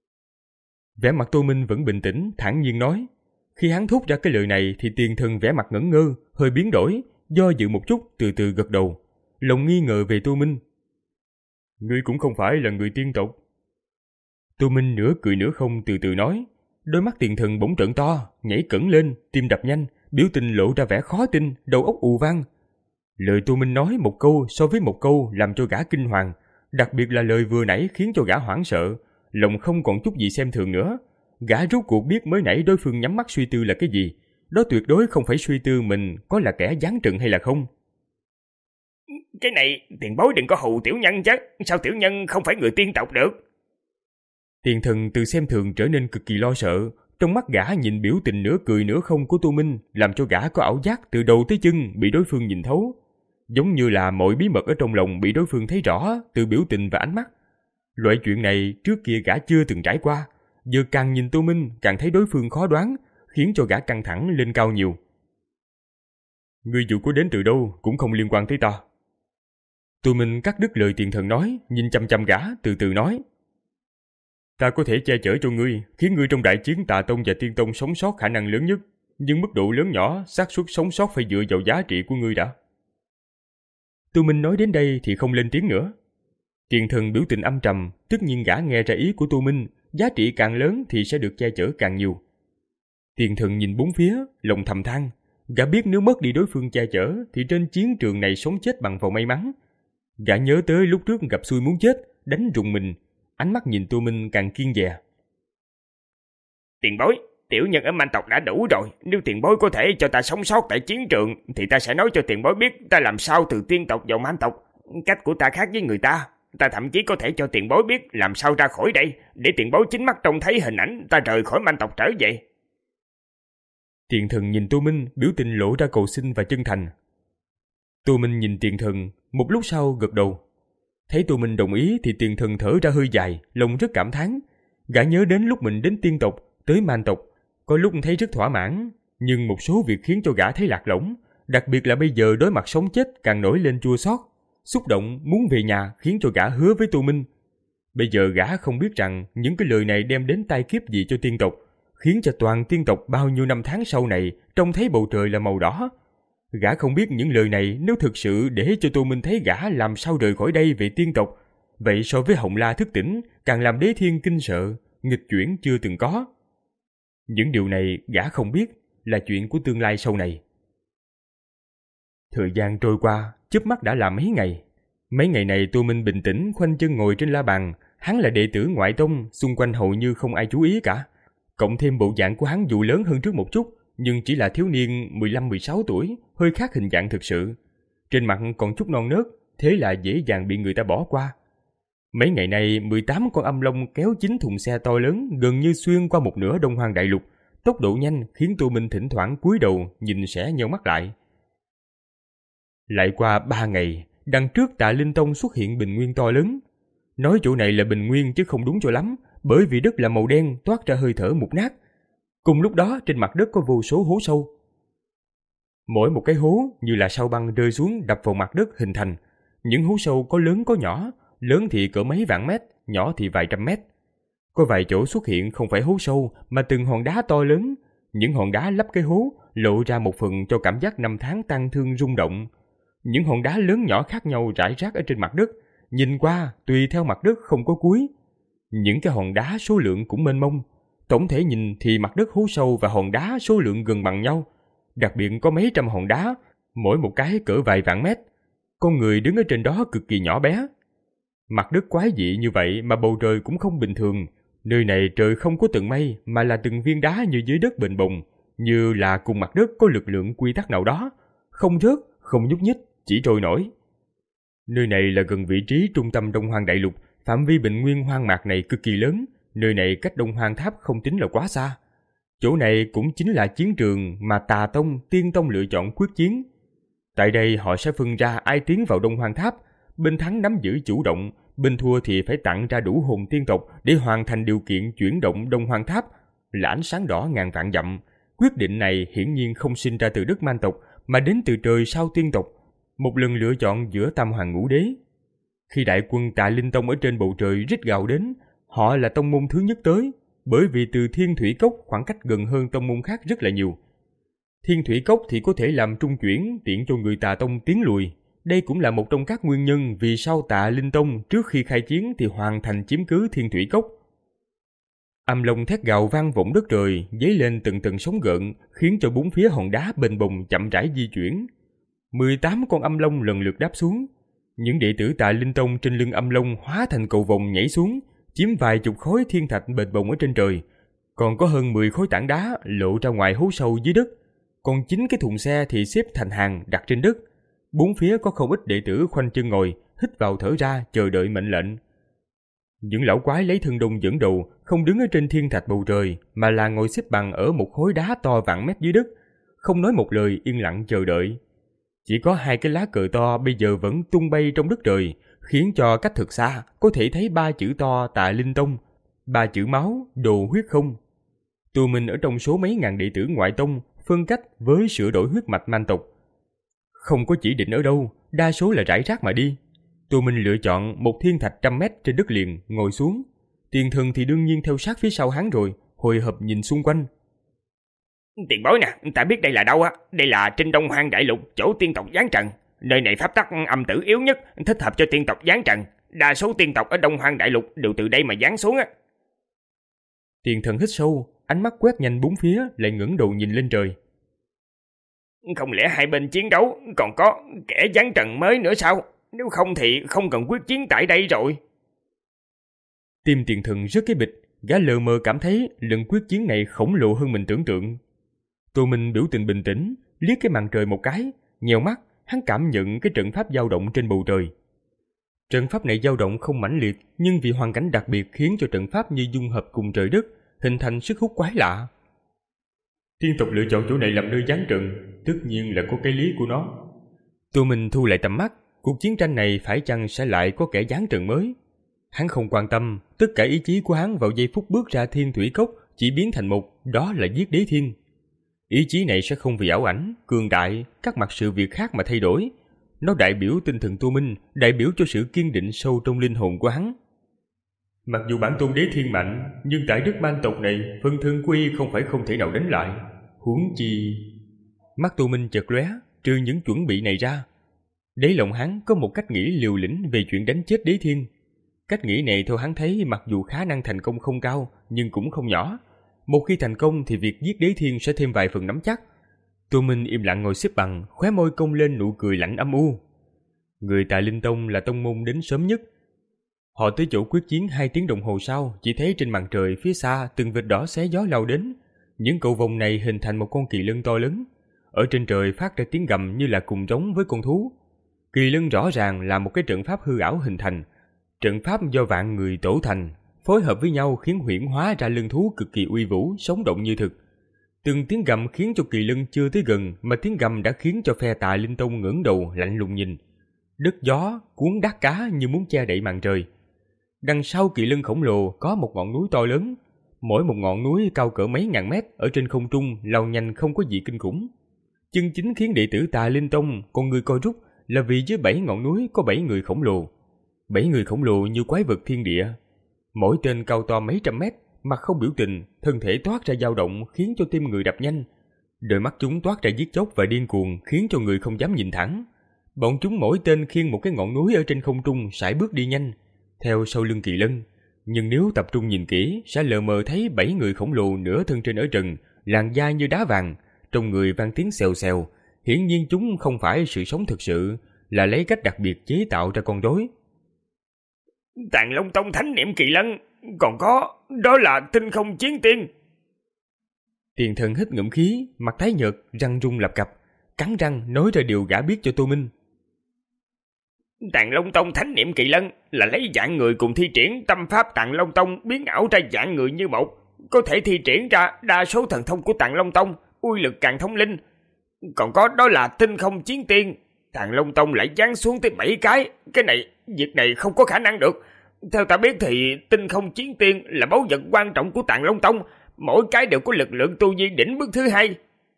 Vẻ mặt Tô Minh vẫn bình tĩnh, thản nhiên nói. Khi hắn thốt ra cái lời này thì Tiền Thần vẻ mặt ngẩn ngơ, hơi biến đổi, do dự một chút, từ từ gật đầu, lòng nghi ngờ về Tô Minh. Ngươi cũng không phải là người tiên tộc. Tô Minh nửa cười nửa không từ từ nói. Đôi mắt Tiền Thần bỗng trợn to, nhảy cẫng lên, tim đập nhanh, biểu tình lộ ra vẻ khó tin, đầu óc ù vang. Lời Tô Minh nói một câu so với một câu làm cho gã kinh hoàng, đặc biệt là lời vừa nãy khiến cho gã hoảng sợ, lòng không còn chút gì xem thường nữa. Gã rốt cuộc biết mới nãy đối phương nhắm mắt suy tư là cái gì, đó tuyệt đối không phải suy tư mình có là kẻ giáng trần hay là không. Cái này tiền bối đừng có hù tiểu nhân chứ, sao tiểu nhân không phải người tiên tộc được? Tiền Thần từ xem thường trở nên cực kỳ lo sợ, trong mắt gã nhìn biểu tình nửa cười nửa không của Tô Minh, làm cho gã có ảo giác từ đầu tới chân bị đối phương nhìn thấu, giống như là mọi bí mật ở trong lòng bị đối phương thấy rõ từ biểu tình và ánh mắt. Loại chuyện này trước kia gã chưa từng trải qua, giờ càng nhìn Tô Minh càng thấy đối phương khó đoán, khiến cho gã căng thẳng lên cao nhiều. Ngươi dù có đến từ đâu cũng không liên quan tới ta. Tô Minh cắt đứt lời Tiền Thần nói, nhìn chăm chăm gã, từ từ nói. Ta có thể che chở cho ngươi, khiến ngươi trong đại chiến Tà Tông và Tiên Tông sống sót khả năng lớn nhất, nhưng mức độ lớn nhỏ, xác suất sống sót phải dựa vào giá trị của ngươi đã. Tô Minh nói đến đây thì không lên tiếng nữa. Tiền Thần biểu tình âm trầm, tất nhiên gã nghe ra ý của Tô Minh, giá trị càng lớn thì sẽ được che chở càng nhiều. Tiền Thần nhìn bốn phía, lòng thầm than, gã biết nếu mất đi đối phương che chở thì trên chiến trường này sống chết bằng vào may mắn. Gã nhớ tới lúc trước gặp xui muốn chết, đánh rùng mình, ánh mắt nhìn Tô Minh càng kiên dè. Tiền bối, tiểu nhân ở Man tộc đã đủ rồi, nếu tiền bối có thể cho ta sống sót tại chiến trường thì ta sẽ nói cho tiền bối biết ta làm sao từ tiên tộc vào Man tộc. Cách của ta khác với người ta, ta thậm chí có thể cho tiền bối biết làm sao ra khỏi đây, để tiền bối chính mắt trông thấy hình ảnh ta rời khỏi Man tộc trở về. Tiền Thần nhìn Tô Minh, biểu tình lộ ra cầu xin và chân thành. Tô Minh nhìn Tiền Thần, một lúc sau gật đầu. Thấy Tô Minh đồng ý thì Tiền Thần thở ra hơi dài, lòng rất cảm thán. Gã nhớ đến lúc mình đến tiên tộc, tới Man tộc, có lúc thấy rất thỏa mãn, nhưng một số việc khiến cho gã thấy lạc lõng, đặc biệt là bây giờ đối mặt sống chết càng nổi lên chua xót, xúc động muốn về nhà khiến cho gã hứa với Tô Minh. Bây giờ gã không biết rằng những cái lời này đem đến tai kiếp gì cho tiên tộc, khiến cho toàn tiên tộc bao nhiêu năm tháng sau này trông thấy bầu trời là màu đỏ. Gã không biết những lời này nếu thực sự để cho Tô Minh thấy gã làm sao rời khỏi đây về tiên tộc, vậy so với Hồng La thức tỉnh càng làm Đế Thiên kinh sợ, nghịch chuyển chưa từng có. Những điều này gã không biết là chuyện của tương lai sau này. Thời gian trôi qua, chớp mắt đã là mấy ngày. Mấy ngày này Tô Minh bình tĩnh khoanh chân ngồi trên la bàn, hắn là đệ tử ngoại tông, xung quanh hầu như không ai chú ý cả. Cộng thêm bộ dạng của hắn dù lớn hơn trước một chút, nhưng chỉ là thiếu niên mười lăm mười sáu tuổi, hơi khác hình dạng thực sự. Trên mặt còn chút non nớt, thế là dễ dàng bị người ta bỏ qua. Mấy ngày nay, mười tám con âm long kéo chín thùng xe to lớn gần như xuyên qua một nửa Đông Hoang Đại Lục, tốc độ nhanh khiến Tô Minh thỉnh thoảng cúi đầu nhìn sẽ nheo mắt lại. Lại qua ba ngày, đằng trước Tạ Linh Tông xuất hiện bình nguyên to lớn. Nói chỗ này là bình nguyên chứ không đúng cho lắm, bởi vì đất là màu đen toát ra hơi thở mục nát. Cùng lúc đó trên mặt đất có vô số hố sâu. Mỗi một cái hố như là sao băng rơi xuống đập vào mặt đất hình thành. Những hố sâu có lớn có nhỏ, lớn thì cỡ mấy vạn mét, nhỏ thì vài trăm mét. Có vài chỗ xuất hiện không phải hố sâu mà từng hòn đá to lớn. Những hòn đá lấp cái hố lộ ra một phần cho cảm giác năm tháng tang thương rung động. Những hòn đá lớn nhỏ khác nhau rải rác ở trên mặt đất, nhìn qua tùy theo mặt đất không có cuối. Những cái hòn đá số lượng cũng mênh mông. Tổng thể nhìn thì mặt đất hố sâu và hòn đá số lượng gần bằng nhau. Đặc biệt có mấy trăm hòn đá, mỗi một cái cỡ vài vạn mét. Con người đứng ở trên đó cực kỳ nhỏ bé. Mặt đất quái dị như vậy mà bầu trời cũng không bình thường. Nơi này trời không có từng mây mà là từng viên đá như dưới đất bềnh bồng, như là cùng mặt đất có lực lượng quy tắc nào đó, không rớt, không nhúc nhích, chỉ trôi nổi. Nơi này là gần vị trí trung tâm Đông Hoang Đại Lục, phạm vi bình nguyên hoang mạc này cực kỳ lớn, nơi này cách Đông Hoang Tháp không tính là quá xa. Chỗ này cũng chính là chiến trường mà Tà Tông, Tiên Tông lựa chọn quyết chiến. Tại đây họ sẽ phân ra ai tiến vào Đông Hoang Tháp, bên thắng nắm giữ chủ động, bên thua thì phải tặng ra đủ hồn tiên tộc để hoàn thành điều kiện chuyển động Đông Hoang Tháp là ánh sáng đỏ ngàn vạn dặm. Quyết định này hiển nhiên không sinh ra từ đất man tộc mà đến từ trời sao tiên tộc, một lần lựa chọn giữa tam hoàng ngũ đế. Khi đại quân Tà Linh Tông ở trên bầu trời rít gào đến, họ là tông môn thứ nhất tới, bởi vì từ Thiên Thủy Cốc khoảng cách gần hơn tông môn khác rất là nhiều. Thiên Thủy Cốc thì có thể làm trung chuyển tiện cho người Tà Tông tiến lùi. Đây cũng là một trong các nguyên nhân vì sao Tà Linh Tông trước khi khai chiến thì hoàn thành chiếm cứ Thiên Thủy Cốc. Âm long thét gào vang vọng đất trời, dấy lên từng tầng sóng gợn, khiến cho bốn phía hòn đá bềnh bồng chậm rãi di chuyển. mười tám con âm long lần lượt đáp xuống. Những đệ tử Tà Linh Tông trên lưng âm long hóa thành cầu vồng nhảy xuống, chiếm vài chục khối thiên thạch bềnh bồng ở trên trời. Còn có hơn mười khối tảng đá lộ ra ngoài hố sâu dưới đất. Còn chín cái thùng xe thì xếp thành hàng đặt trên đất. Bốn phía có không ít đệ tử khoanh chân ngồi, hít vào thở ra chờ đợi mệnh lệnh. Những lão quái lấy thân đông dẫn đầu, không đứng ở trên thiên thạch bầu trời, mà là ngồi xếp bằng ở một khối đá to vạn mét dưới đất, không nói một lời, yên lặng chờ đợi. Chỉ có hai cái lá cờ to bây giờ vẫn tung bay trong đất trời, khiến cho cách thực xa có thể thấy ba chữ to Tà Linh Tông, ba chữ máu, đồ huyết không. Tụi mình ở trong số mấy ngàn đệ tử ngoại tông, phân cách với sửa đổi huyết mạch man tộc. Không có chỉ định ở đâu, đa số là rải rác mà đi. Tụi mình lựa chọn một thiên thạch trăm mét trên đất liền, ngồi xuống. Tiền thần thì đương nhiên theo sát phía sau hắn rồi, hồi hộp nhìn xung quanh. Tiền bối nè, ta biết đây là đâu á. Đây là trên Đông Hoang Đại Lục, chỗ tiên tộc giáng trần. Nơi này pháp tắc âm tử yếu nhất, thích hợp cho tiên tộc giáng trần. Đa số tiên tộc ở Đông Hoang Đại Lục đều từ đây mà giáng xuống á. Tiền thần hít sâu, ánh mắt quét nhanh bốn phía, lại ngẩng đầu nhìn lên trời. Không lẽ hai bên chiến đấu còn có kẻ giáng trần mới nữa sao? Nếu không thì không cần quyết chiến tại đây rồi. Tim tiền thần rất cái bịch, gã lờ mờ cảm thấy lần quyết chiến này khổng lồ hơn mình tưởng tượng. Tụi mình biểu tình bình tĩnh, liếc cái màn trời một cái, nhèo mắt, hắn cảm nhận cái trận pháp dao động trên bầu trời. Trận pháp này dao động không mãnh liệt, nhưng vì hoàn cảnh đặc biệt khiến cho trận pháp như dung hợp cùng trời đất, hình thành sức hút quái lạ. Tiên tộc lựa chọn chỗ này làm nơi giáng trận, tất nhiên là có cái lý của nó. Tụi mình thu lại tầm mắt, cuộc chiến tranh này phải chăng sẽ lại có kẻ giáng trận mới? Hắn không quan tâm, tất cả ý chí của hắn vào giây phút bước ra Thiên Thủy Cốc chỉ biến thành một, đó là giết Đế Thiên. Ý chí này sẽ không vì ảo ảnh, cường đại, các mặt sự việc khác mà thay đổi. Nó đại biểu tinh thần Tu Minh, đại biểu cho sự kiên định sâu trong linh hồn của hắn. Mặc dù bản tôn Đế Thiên mạnh, nhưng tại đất man tộc này, phân thân quy không phải không thể nào đánh lại. Huống chi... Mắt Tu Minh chợt lóe, trừ những chuẩn bị này ra. Đáy lòng hắn có một cách nghĩ liều lĩnh về chuyện đánh chết Đế Thiên. Cách nghĩ này theo hắn thấy mặc dù khả năng thành công không cao, nhưng cũng không nhỏ. Một khi thành công thì việc giết Đế Thiên sẽ thêm vài phần nắm chắc. Tu Minh im lặng ngồi xếp bằng, khóe môi cong lên nụ cười lạnh âm u. Người Tà Linh Tông là tông môn đến sớm nhất. Họ tới chỗ quyết chiến hai tiếng đồng hồ sau, chỉ thấy trên màn trời phía xa từng vệt đỏ xé gió lao đến. Những cầu vồng này hình thành một con kỳ lân to lớn. Ở trên trời phát ra tiếng gầm như là cùng giống với con thú. Kỳ lân rõ ràng là một cái trận pháp hư ảo hình thành. Trận pháp do vạn người tổ thành, phối hợp với nhau khiến huyễn hóa ra lân thú cực kỳ uy vũ, sống động như thực. Từng tiếng gầm khiến cho kỳ lân chưa tới gần, mà tiếng gầm đã khiến cho phe Tà Linh Tông ngẩng đầu lạnh lùng nhìn. Đất gió cuốn đát cá như muốn che đậy màn trời. Đằng sau kỳ lân khổng lồ có một ngọn núi to lớn. Mỗi một ngọn núi cao cỡ mấy ngàn mét ở trên không trung lao nhanh không có gì kinh khủng. Chân chính khiến đệ tử Tà Linh Tông con người coi rút là vì dưới bảy ngọn núi có bảy người khổng lồ. Bảy người khổng lồ như quái vật thiên địa, Mỗi tên cao to mấy trăm mét, mặt không biểu tình, thân thể toát ra dao động khiến cho tim người đập nhanh. Đôi mắt chúng toát ra giết chóc và điên cuồng khiến cho người không dám nhìn thẳng. Bọn chúng mỗi tên khiêng một cái ngọn núi ở trên không trung sải bước đi nhanh, theo sau lưng Kỳ Lân. Nhưng nếu tập trung nhìn kỹ, sẽ lờ mờ thấy bảy người khổng lồ nửa thân trên ở trần, làn da như đá vàng, trong người vang tiếng xèo xèo. Hiển nhiên chúng không phải sự sống thực sự, là lấy cách đặc biệt chế tạo ra con rối. Tạng Long Tông Thánh Niệm Kỳ Lân, còn có, đó là Tinh Không Chiến Tiên. Tiền Thần hít ngụm khí, mặt tái nhợt, răng rung lập cập, cắn răng nói ra điều gã biết cho Tô Minh. Tạng Long Tông Thánh Niệm Kỳ Lân là lấy dạng người cùng thi triển tâm pháp Tạng Long Tông biến ảo ra dạng người như một, có thể thi triển ra đa số thần thông của Tạng Long Tông, uy lực càng thông linh. Còn có đó là Tinh Không Chiến Tiên, Tạng Long Tông lại giáng xuống tới bảy cái, cái này, việc này không có khả năng được. Theo ta biết thì Tinh Không Chiến Tiên là báu vật quan trọng của Tạng Long Tông, mỗi cái đều có lực lượng tu vi đỉnh bước thứ hai.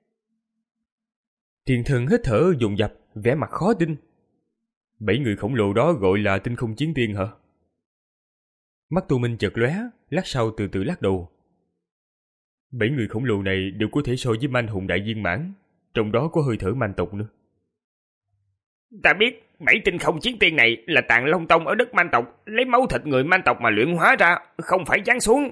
Tiền Thần hít thở dồn dập, vẻ mặt khó tin. Bảy người khổng lồ đó gọi là Tinh Không Chiến Tiên hả? Mắt Tô Minh chợt lóe, lát sau từ từ lắc đầu. Bảy người khổng lồ này đều có thể so với man hùng đại viên mãn, trong đó có hơi thở man tộc nữa. Ta biết bảy Tinh Không Chiến Tiên này là Tạng Long Tông ở đất man tộc lấy máu thịt người man tộc mà luyện hóa ra, không phải giáng xuống.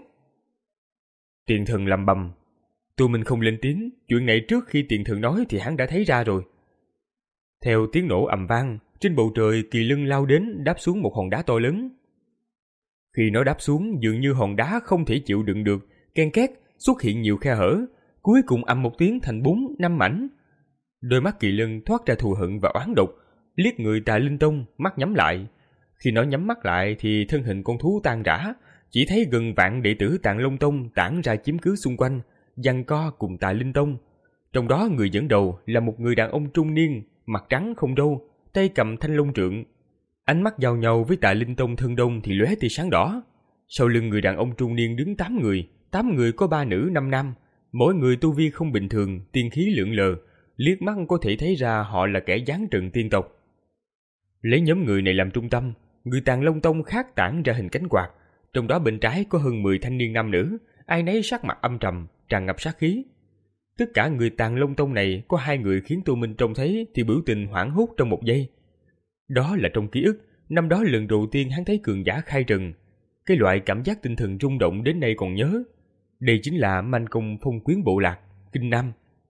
Tiền Thần lầm bầm. Tô Minh không lên tiếng, chuyện này trước khi Tiền Thần nói thì hắn đã thấy ra rồi. Theo tiếng nổ ầm vang, trên bầu trời Kỳ Lân lao đến đáp xuống một hòn đá to lớn. Khi nó đáp xuống, dường như hòn đá không thể chịu đựng được, ken két xuất hiện nhiều khe hở, cuối cùng ầm một tiếng thành bốn năm mảnh. Đôi mắt Kỳ Lân thoát ra thù hận và oán độc, liếc người Tà Linh Tông, mắt nhắm lại. Khi nó nhắm mắt lại thì thân hình con thú tan rã, chỉ thấy gần vạn đệ tử Tạng Long Tông tản ra chiếm cứ xung quanh, giằng co cùng Tà Linh Tông. Trong đó người dẫn đầu là một người đàn ông trung niên, mặt trắng không râu, tay cầm thanh long trượng. Ánh mắt giao nhau với Tà Linh Tông thân đông thì lóe tia sáng đỏ. Sau lưng người đàn ông trung niên đứng tám người, tám người có ba nữ năm nam, mỗi người tu vi không bình thường, tiên khí lượn lờ, liếc mắt có thể thấy ra họ là kẻ giáng trần tiên tộc. Lấy nhóm người này làm trung tâm, người Tạng Long Tông khác tản ra hình cánh quạt, trong đó bên trái có hơn mười thanh niên nam nữ, ai nấy sắc mặt âm trầm, tràn ngập sát khí. Tất cả người Tạng Long Tông này có hai người khiến Tô Minh trông thấy thì biểu tình hoảng hốt trong một giây. Đó là trong ký ức, năm đó lần đầu tiên hắn thấy cường giả khai trần. Cái loại cảm giác tinh thần rung động đến nay còn nhớ. Đây chính là manh công phong quyến bộ lạc, Kinh Nam.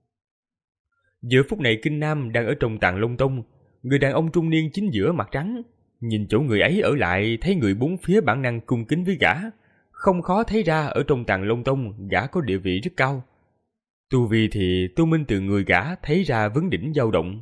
Giờ phút này Kinh Nam đang ở trong Tạng Long Tông, người đàn ông trung niên chính giữa mặt trắng. Nhìn chỗ người ấy ở lại thấy người bốn phía bản năng cung kính với gã. Không khó thấy ra ở trong Tạng Long Tông gã có địa vị rất cao. Tu vi thì Tô Minh từ người gã thấy ra vấn đỉnh dao động.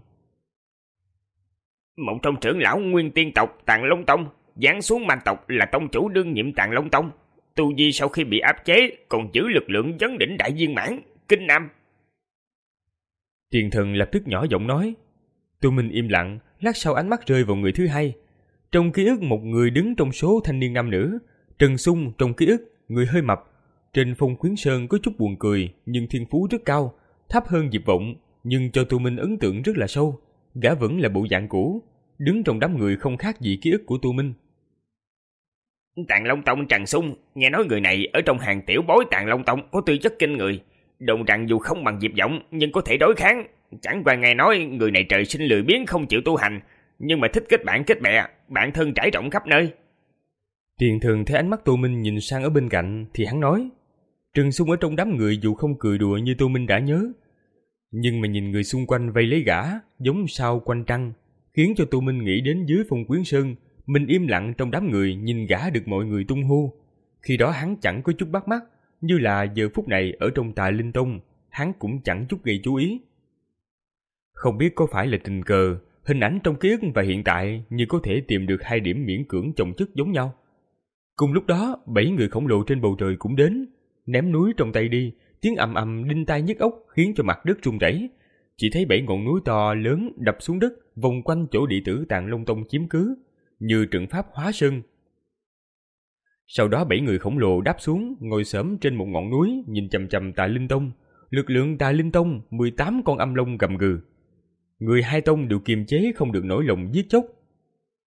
Một trong trưởng lão nguyên tiên tộc Tạng Long Tông giáng xuống man tộc là tông chủ đương nhiệm Tạng Long Tông. Tu vi sau khi bị áp chế còn giữ lực lượng vấn đỉnh đại viên mãn, Kinh Nam. Tiền Thần lập tức nhỏ giọng nói. Tô Minh im lặng, lát sau ánh mắt rơi vào người thứ hai. Trong ký ức một người đứng trong số thanh niên nam nữ. Trần Sung trong ký ức, người hơi mập. Trên Phong Quyến Sơn có chút buồn cười, nhưng thiên phú rất cao, thấp hơn Diệp Vọng, nhưng cho Tô Minh ấn tượng rất là sâu. Gã vẫn là bộ dạng cũ, đứng trong đám người không khác gì ký ức của Tô Minh. Tạng Long Tông Trần Sung, nghe nói người này ở trong hàng tiểu bối Tạng Long Tông có tư chất kinh người, đồn rằng dù không bằng Diệp Vọng nhưng có thể đối kháng. Chẳng qua nghe nói người này trời sinh lười biếng không chịu tu hành, nhưng mà thích kết bạn kết bè, bạn thân trải rộng khắp nơi. Tiền Thần thấy ánh mắt Tô Minh nhìn sang ở bên cạnh thì hắn nói. Trần Sung ở trong đám người dù không cười đùa như Tô Minh đã nhớ, nhưng mà nhìn người xung quanh vây lấy gã giống sao quanh trăng, khiến cho Tô Minh nghĩ đến dưới Phong Quyến Sơn, mình im lặng trong đám người nhìn gã được mọi người tung hô. Khi đó hắn chẳng có chút bắt mắt, như là giờ phút này ở trong Tà Linh Tông, hắn cũng chẳng chút gây chú ý. Không biết có phải là tình cờ, hình ảnh trong ký ức và hiện tại như có thể tìm được hai điểm miễn cưỡng chồng chất giống nhau. Cùng lúc đó, bảy người khổng lồ trên bầu trời cũng đến, ném núi trong tay đi, tiếng ầm ầm đinh tai nhức óc khiến cho mặt đất rung rẩy. Chỉ thấy bảy ngọn núi to lớn đập xuống đất, vòng quanh chỗ đệ tử Tạng Long Tông chiếm cứ, như trận pháp hóa sơn. Sau đó bảy người khổng lồ đáp xuống, ngồi xổm trên một ngọn núi, nhìn chằm chằm Tà Linh Tông. Lực lượng Tà Linh Tông, mười tám con âm long gầm gừ. Người hai tông đều kiềm chế không được nổi lòng giết chóc.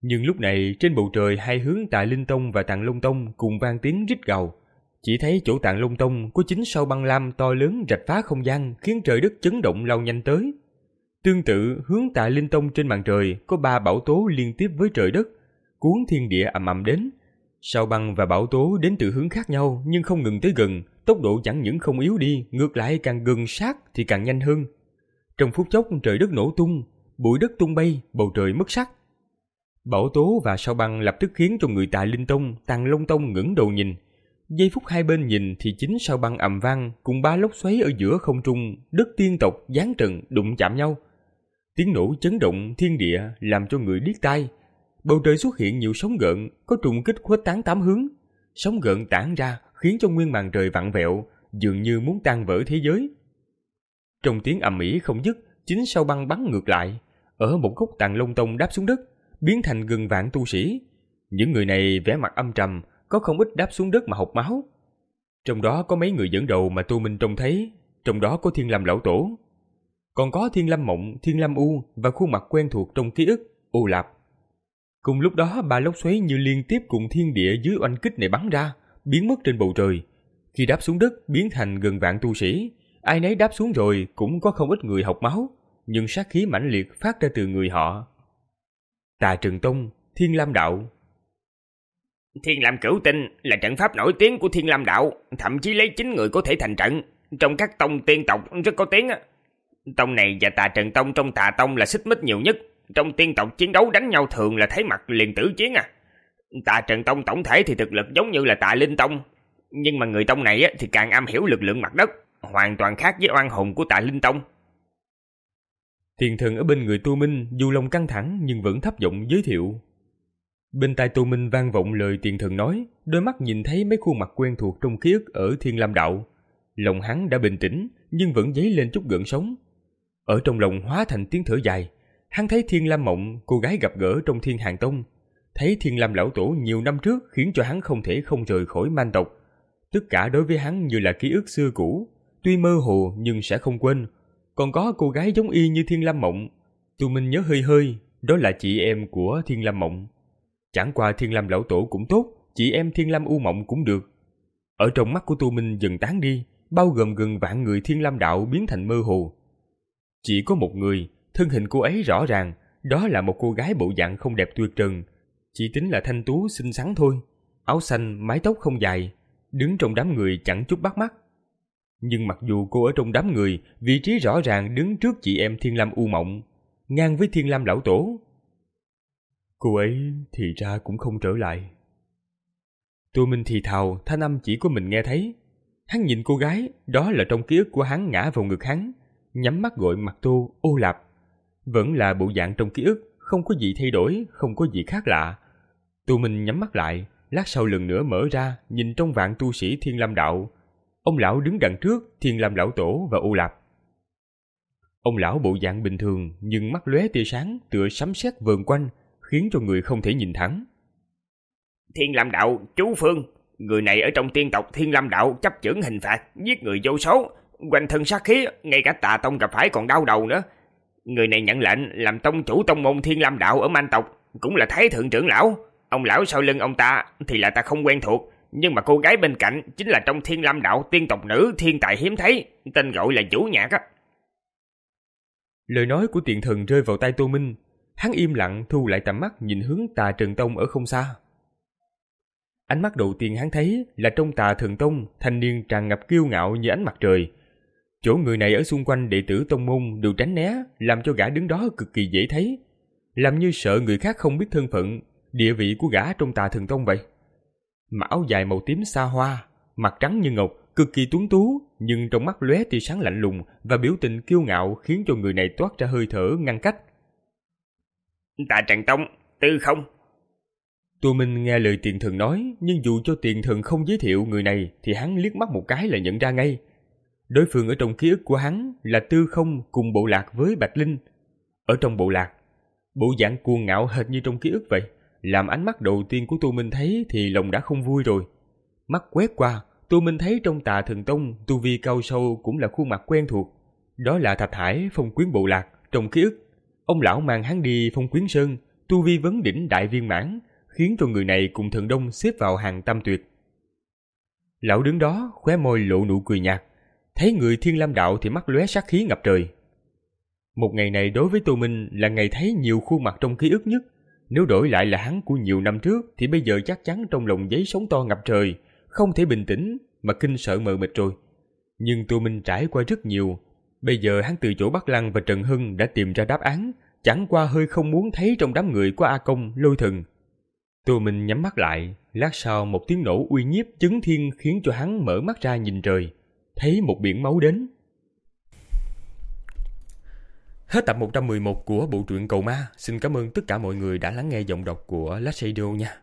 Nhưng lúc này trên bầu trời hai hướng Tà Linh Tông và Tạng Long Tông cùng vang tiếng rít gào. Chỉ thấy chỗ Tạng Long Tông có chín sao băng lam to lớn rạch phá không gian, khiến trời đất chấn động lao nhanh tới. Tương tự hướng Tà Linh Tông trên màn trời có ba bão tố liên tiếp với trời đất, cuốn thiên địa ầm ầm đến. Sao băng và bão tố đến từ hướng khác nhau nhưng không ngừng tới gần, tốc độ chẳng những không yếu đi, ngược lại càng gần sát thì càng nhanh hơn. Trong phút chốc trời đất nổ tung, bụi đất tung bay, bầu trời mất sắc. Bão tố và sao băng lập tức khiến cho người Tà Linh Tông, Tạng Long Tông ngẩng đầu nhìn. Giây phút hai bên nhìn thì chính sao băng ầm vang cùng ba lốc xoáy ở giữa không trung, đất tiên tộc giáng trần đụng chạm nhau. Tiếng nổ chấn động thiên địa làm cho người điếc tai. Bầu trời xuất hiện nhiều sóng gợn, có trùng kích khuếch tán tám hướng. Sóng gợn tản ra khiến cho nguyên màn trời vặn vẹo, dường như muốn tan vỡ thế giới. Trong tiếng ầm ĩ không dứt, chính sao băng bắn ngược lại, ở một góc Tạng Long Tông đáp xuống đất, biến thành gần vạn tu sĩ. Những người này vẻ mặt âm trầm, có không ít đáp xuống đất mà hộc máu. Trong đó có mấy người dẫn đầu mà Tô Minh trông thấy, trong đó có Thiên Lam Lão Tổ. Còn có Thiên Lam Mộng, Thiên Lam U và khuôn mặt quen thuộc trong ký ức, Ô Lạp. Cùng lúc đó ba lốc xoáy như liên tiếp cùng thiên địa dưới oanh kích này bắn ra, biến mất trên bầu trời. Khi đáp xuống đất biến thành gần vạn tu sĩ, ai nấy đáp xuống rồi cũng có không ít người hộc máu, nhưng sát khí mãnh liệt phát ra từ người họ. Tà Trừng Tông, Thiên Lam Đạo. Thiên Lam Cửu Tinh là trận pháp nổi tiếng của Thiên Lam Đạo, thậm chí lấy chín người có thể thành trận, trong các tông tiên tộc rất có tiếng. Tông này và Tà Trừng Tông trong Tà Tông là xích mích nhiều nhất, trong tiên tộc chiến đấu đánh nhau thường là thấy mặt liền tử chiến à. Tà Trừng Tông tổng thể thì thực lực giống như là Tà Linh Tông, nhưng mà người tông này thì càng am hiểu lực lượng mặt đất, hoàn toàn khác với oan hồn của Tà Linh Tông. Tiền Thần ở bên người Tô Minh dù lòng căng thẳng nhưng vẫn thấp giọng giới thiệu. Bên tai Tô Minh vang vọng lời Tiền Thần nói, đôi mắt nhìn thấy mấy khuôn mặt quen thuộc trong ký ức ở Thiên Lam Đạo. Lòng hắn đã bình tĩnh nhưng vẫn dấy lên chút gợn sóng. Ở trong lòng hóa thành tiếng thở dài. Hắn thấy Thiên Lam Mộng, cô gái gặp gỡ trong Thiên Hàng Tông, thấy Thiên Lam Lão Tổ nhiều năm trước khiến cho hắn không thể không rời khỏi man tộc. Tất cả đối với hắn như là ký ức xưa cũ, tuy mơ hồ nhưng sẽ không quên. Còn có cô gái giống y như Thiên Lam Mộng, Tô Minh nhớ hơi hơi, đó là chị em của Thiên Lam Mộng. Chẳng qua Thiên Lam Lão Tổ cũng tốt, chị em Thiên Lam U Mộng cũng được. Ở trong mắt của Tô Minh dần tán đi, bao gồm gần vạn người Thiên Lam Đạo biến thành mơ hồ. Chỉ có một người, thân hình cô ấy rõ ràng, đó là một cô gái bộ dạng không đẹp tuyệt trần, chỉ tính là thanh tú xinh xắn thôi, áo xanh, mái tóc không dài, đứng trong đám người chẳng chút bắt mắt. Nhưng mặc dù cô ở trong đám người, vị trí rõ ràng đứng trước chị em Thiên Lam U Mộng, ngang với Thiên Lam Lão Tổ. Cô ấy thì ra cũng không trở lại. Tô Minh thì thào, thanh âm chỉ có mình nghe thấy. Hắn nhìn cô gái, đó là trong ký ức của hắn ngã vào ngực hắn, nhắm mắt gọi mặt Tô, Ô Lạp. Vẫn là bộ dạng trong ký ức, không có gì thay đổi, không có gì khác lạ. Tô Minh nhắm mắt lại, lát sau lần nữa mở ra, nhìn trong vạn tu sĩ Thiên Lam Đạo. Ông lão đứng đằng trước Thiên Lam Lão Tổ và Ô Lạp. Ông lão bộ dạng bình thường nhưng mắt lóe tia sáng tựa sấm sét vờn quanh, khiến cho người không thể nhìn thẳng. Thiên Lam Đạo, chú Phương, người này ở trong tiên tộc Thiên Lam Đạo chấp chưởng hình phạt, giết người vô số, quanh thân sát khí, ngay cả Tà Tông gặp phải còn đau đầu nữa. Người này nhận lệnh làm tông chủ tông môn Thiên Lam Đạo ở Man tộc, cũng là thái thượng trưởng lão. Ông lão sau lưng ông ta thì là ta không quen thuộc, nhưng mà cô gái bên cạnh chính là trong Thiên Lam Đạo tiên tộc nữ thiên tài hiếm thấy, tên gọi là Vũ Nhạc á. Lời nói của Tiền Thần rơi vào tai Tô Minh, hắn im lặng thu lại tầm mắt nhìn hướng Tà Trừng Tông ở không xa. Ánh mắt đầu tiên hắn thấy là trong Tà Thần Tông, thanh niên tràn ngập kiêu ngạo như ánh mặt trời. Chỗ người này ở xung quanh đệ tử tông môn đều tránh né, làm cho gã đứng đó cực kỳ dễ thấy, làm như sợ người khác không biết thân phận, địa vị của gã trong Tà Thần Tông vậy. Mặc áo dài màu tím xa hoa, mặt trắng như ngọc, cực kỳ tuấn tú, nhưng trong mắt lóe tia sáng lạnh lùng và biểu tình kiêu ngạo khiến cho người này toát ra hơi thở ngăn cách. Tà Trừng Tông, Tư Không. Tô Minh nghe lời Tiền Thần nói, nhưng dù cho Tiền Thần không giới thiệu người này thì hắn liếc mắt một cái là nhận ra ngay. Đối phương ở trong ký ức của hắn là Tư Không cùng bộ lạc với Bạch Linh. Ở trong bộ lạc, bộ dạng cuồng ngạo hệt như trong ký ức vậy, làm ánh mắt đầu tiên của Tô Minh thấy thì lòng đã không vui rồi. Mắt quét qua, Tô Minh thấy trong Tà Thần Tông tu vi cao sâu cũng là khuôn mặt quen thuộc. Đó là Thạch Hải, Phong Quyến bộ lạc trong ký ức. Ông lão mang hắn đi Phong Quyến Sơn, tu vi vấn đỉnh đại viên mãn, khiến cho người này cùng Thần Đông xếp vào hàng tam tuyệt. Lão đứng đó, khóe môi lộ nụ cười nhạt, thấy người Thiên Lam đạo thì mắt lóe sát khí ngập trời. Một ngày này đối với Tô Minh là ngày thấy nhiều khuôn mặt trong ký ức nhất. Nếu đổi lại là hắn của nhiều năm trước thì bây giờ chắc chắn trong lòng giấy sóng to ngập trời, không thể bình tĩnh mà kinh sợ mờ mịt rồi. Nhưng Tô Minh trải qua rất nhiều, bây giờ hắn từ chỗ Bắc Lăng và Trần Hưng đã tìm ra đáp án, chẳng qua hơi không muốn thấy trong đám người của A Công, Lôi Thần. Tô Minh nhắm mắt lại, lát sau một tiếng nổ uy nhiếp chấn thiên khiến cho hắn mở mắt ra nhìn trời, thấy một biển máu đến. Hết tập một trăm mười một của bộ truyện Cầu Ma. Xin cảm ơn tất cả mọi người đã lắng nghe giọng đọc của Last Radio nha.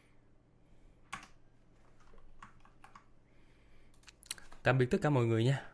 Tạm biệt tất cả mọi người nha.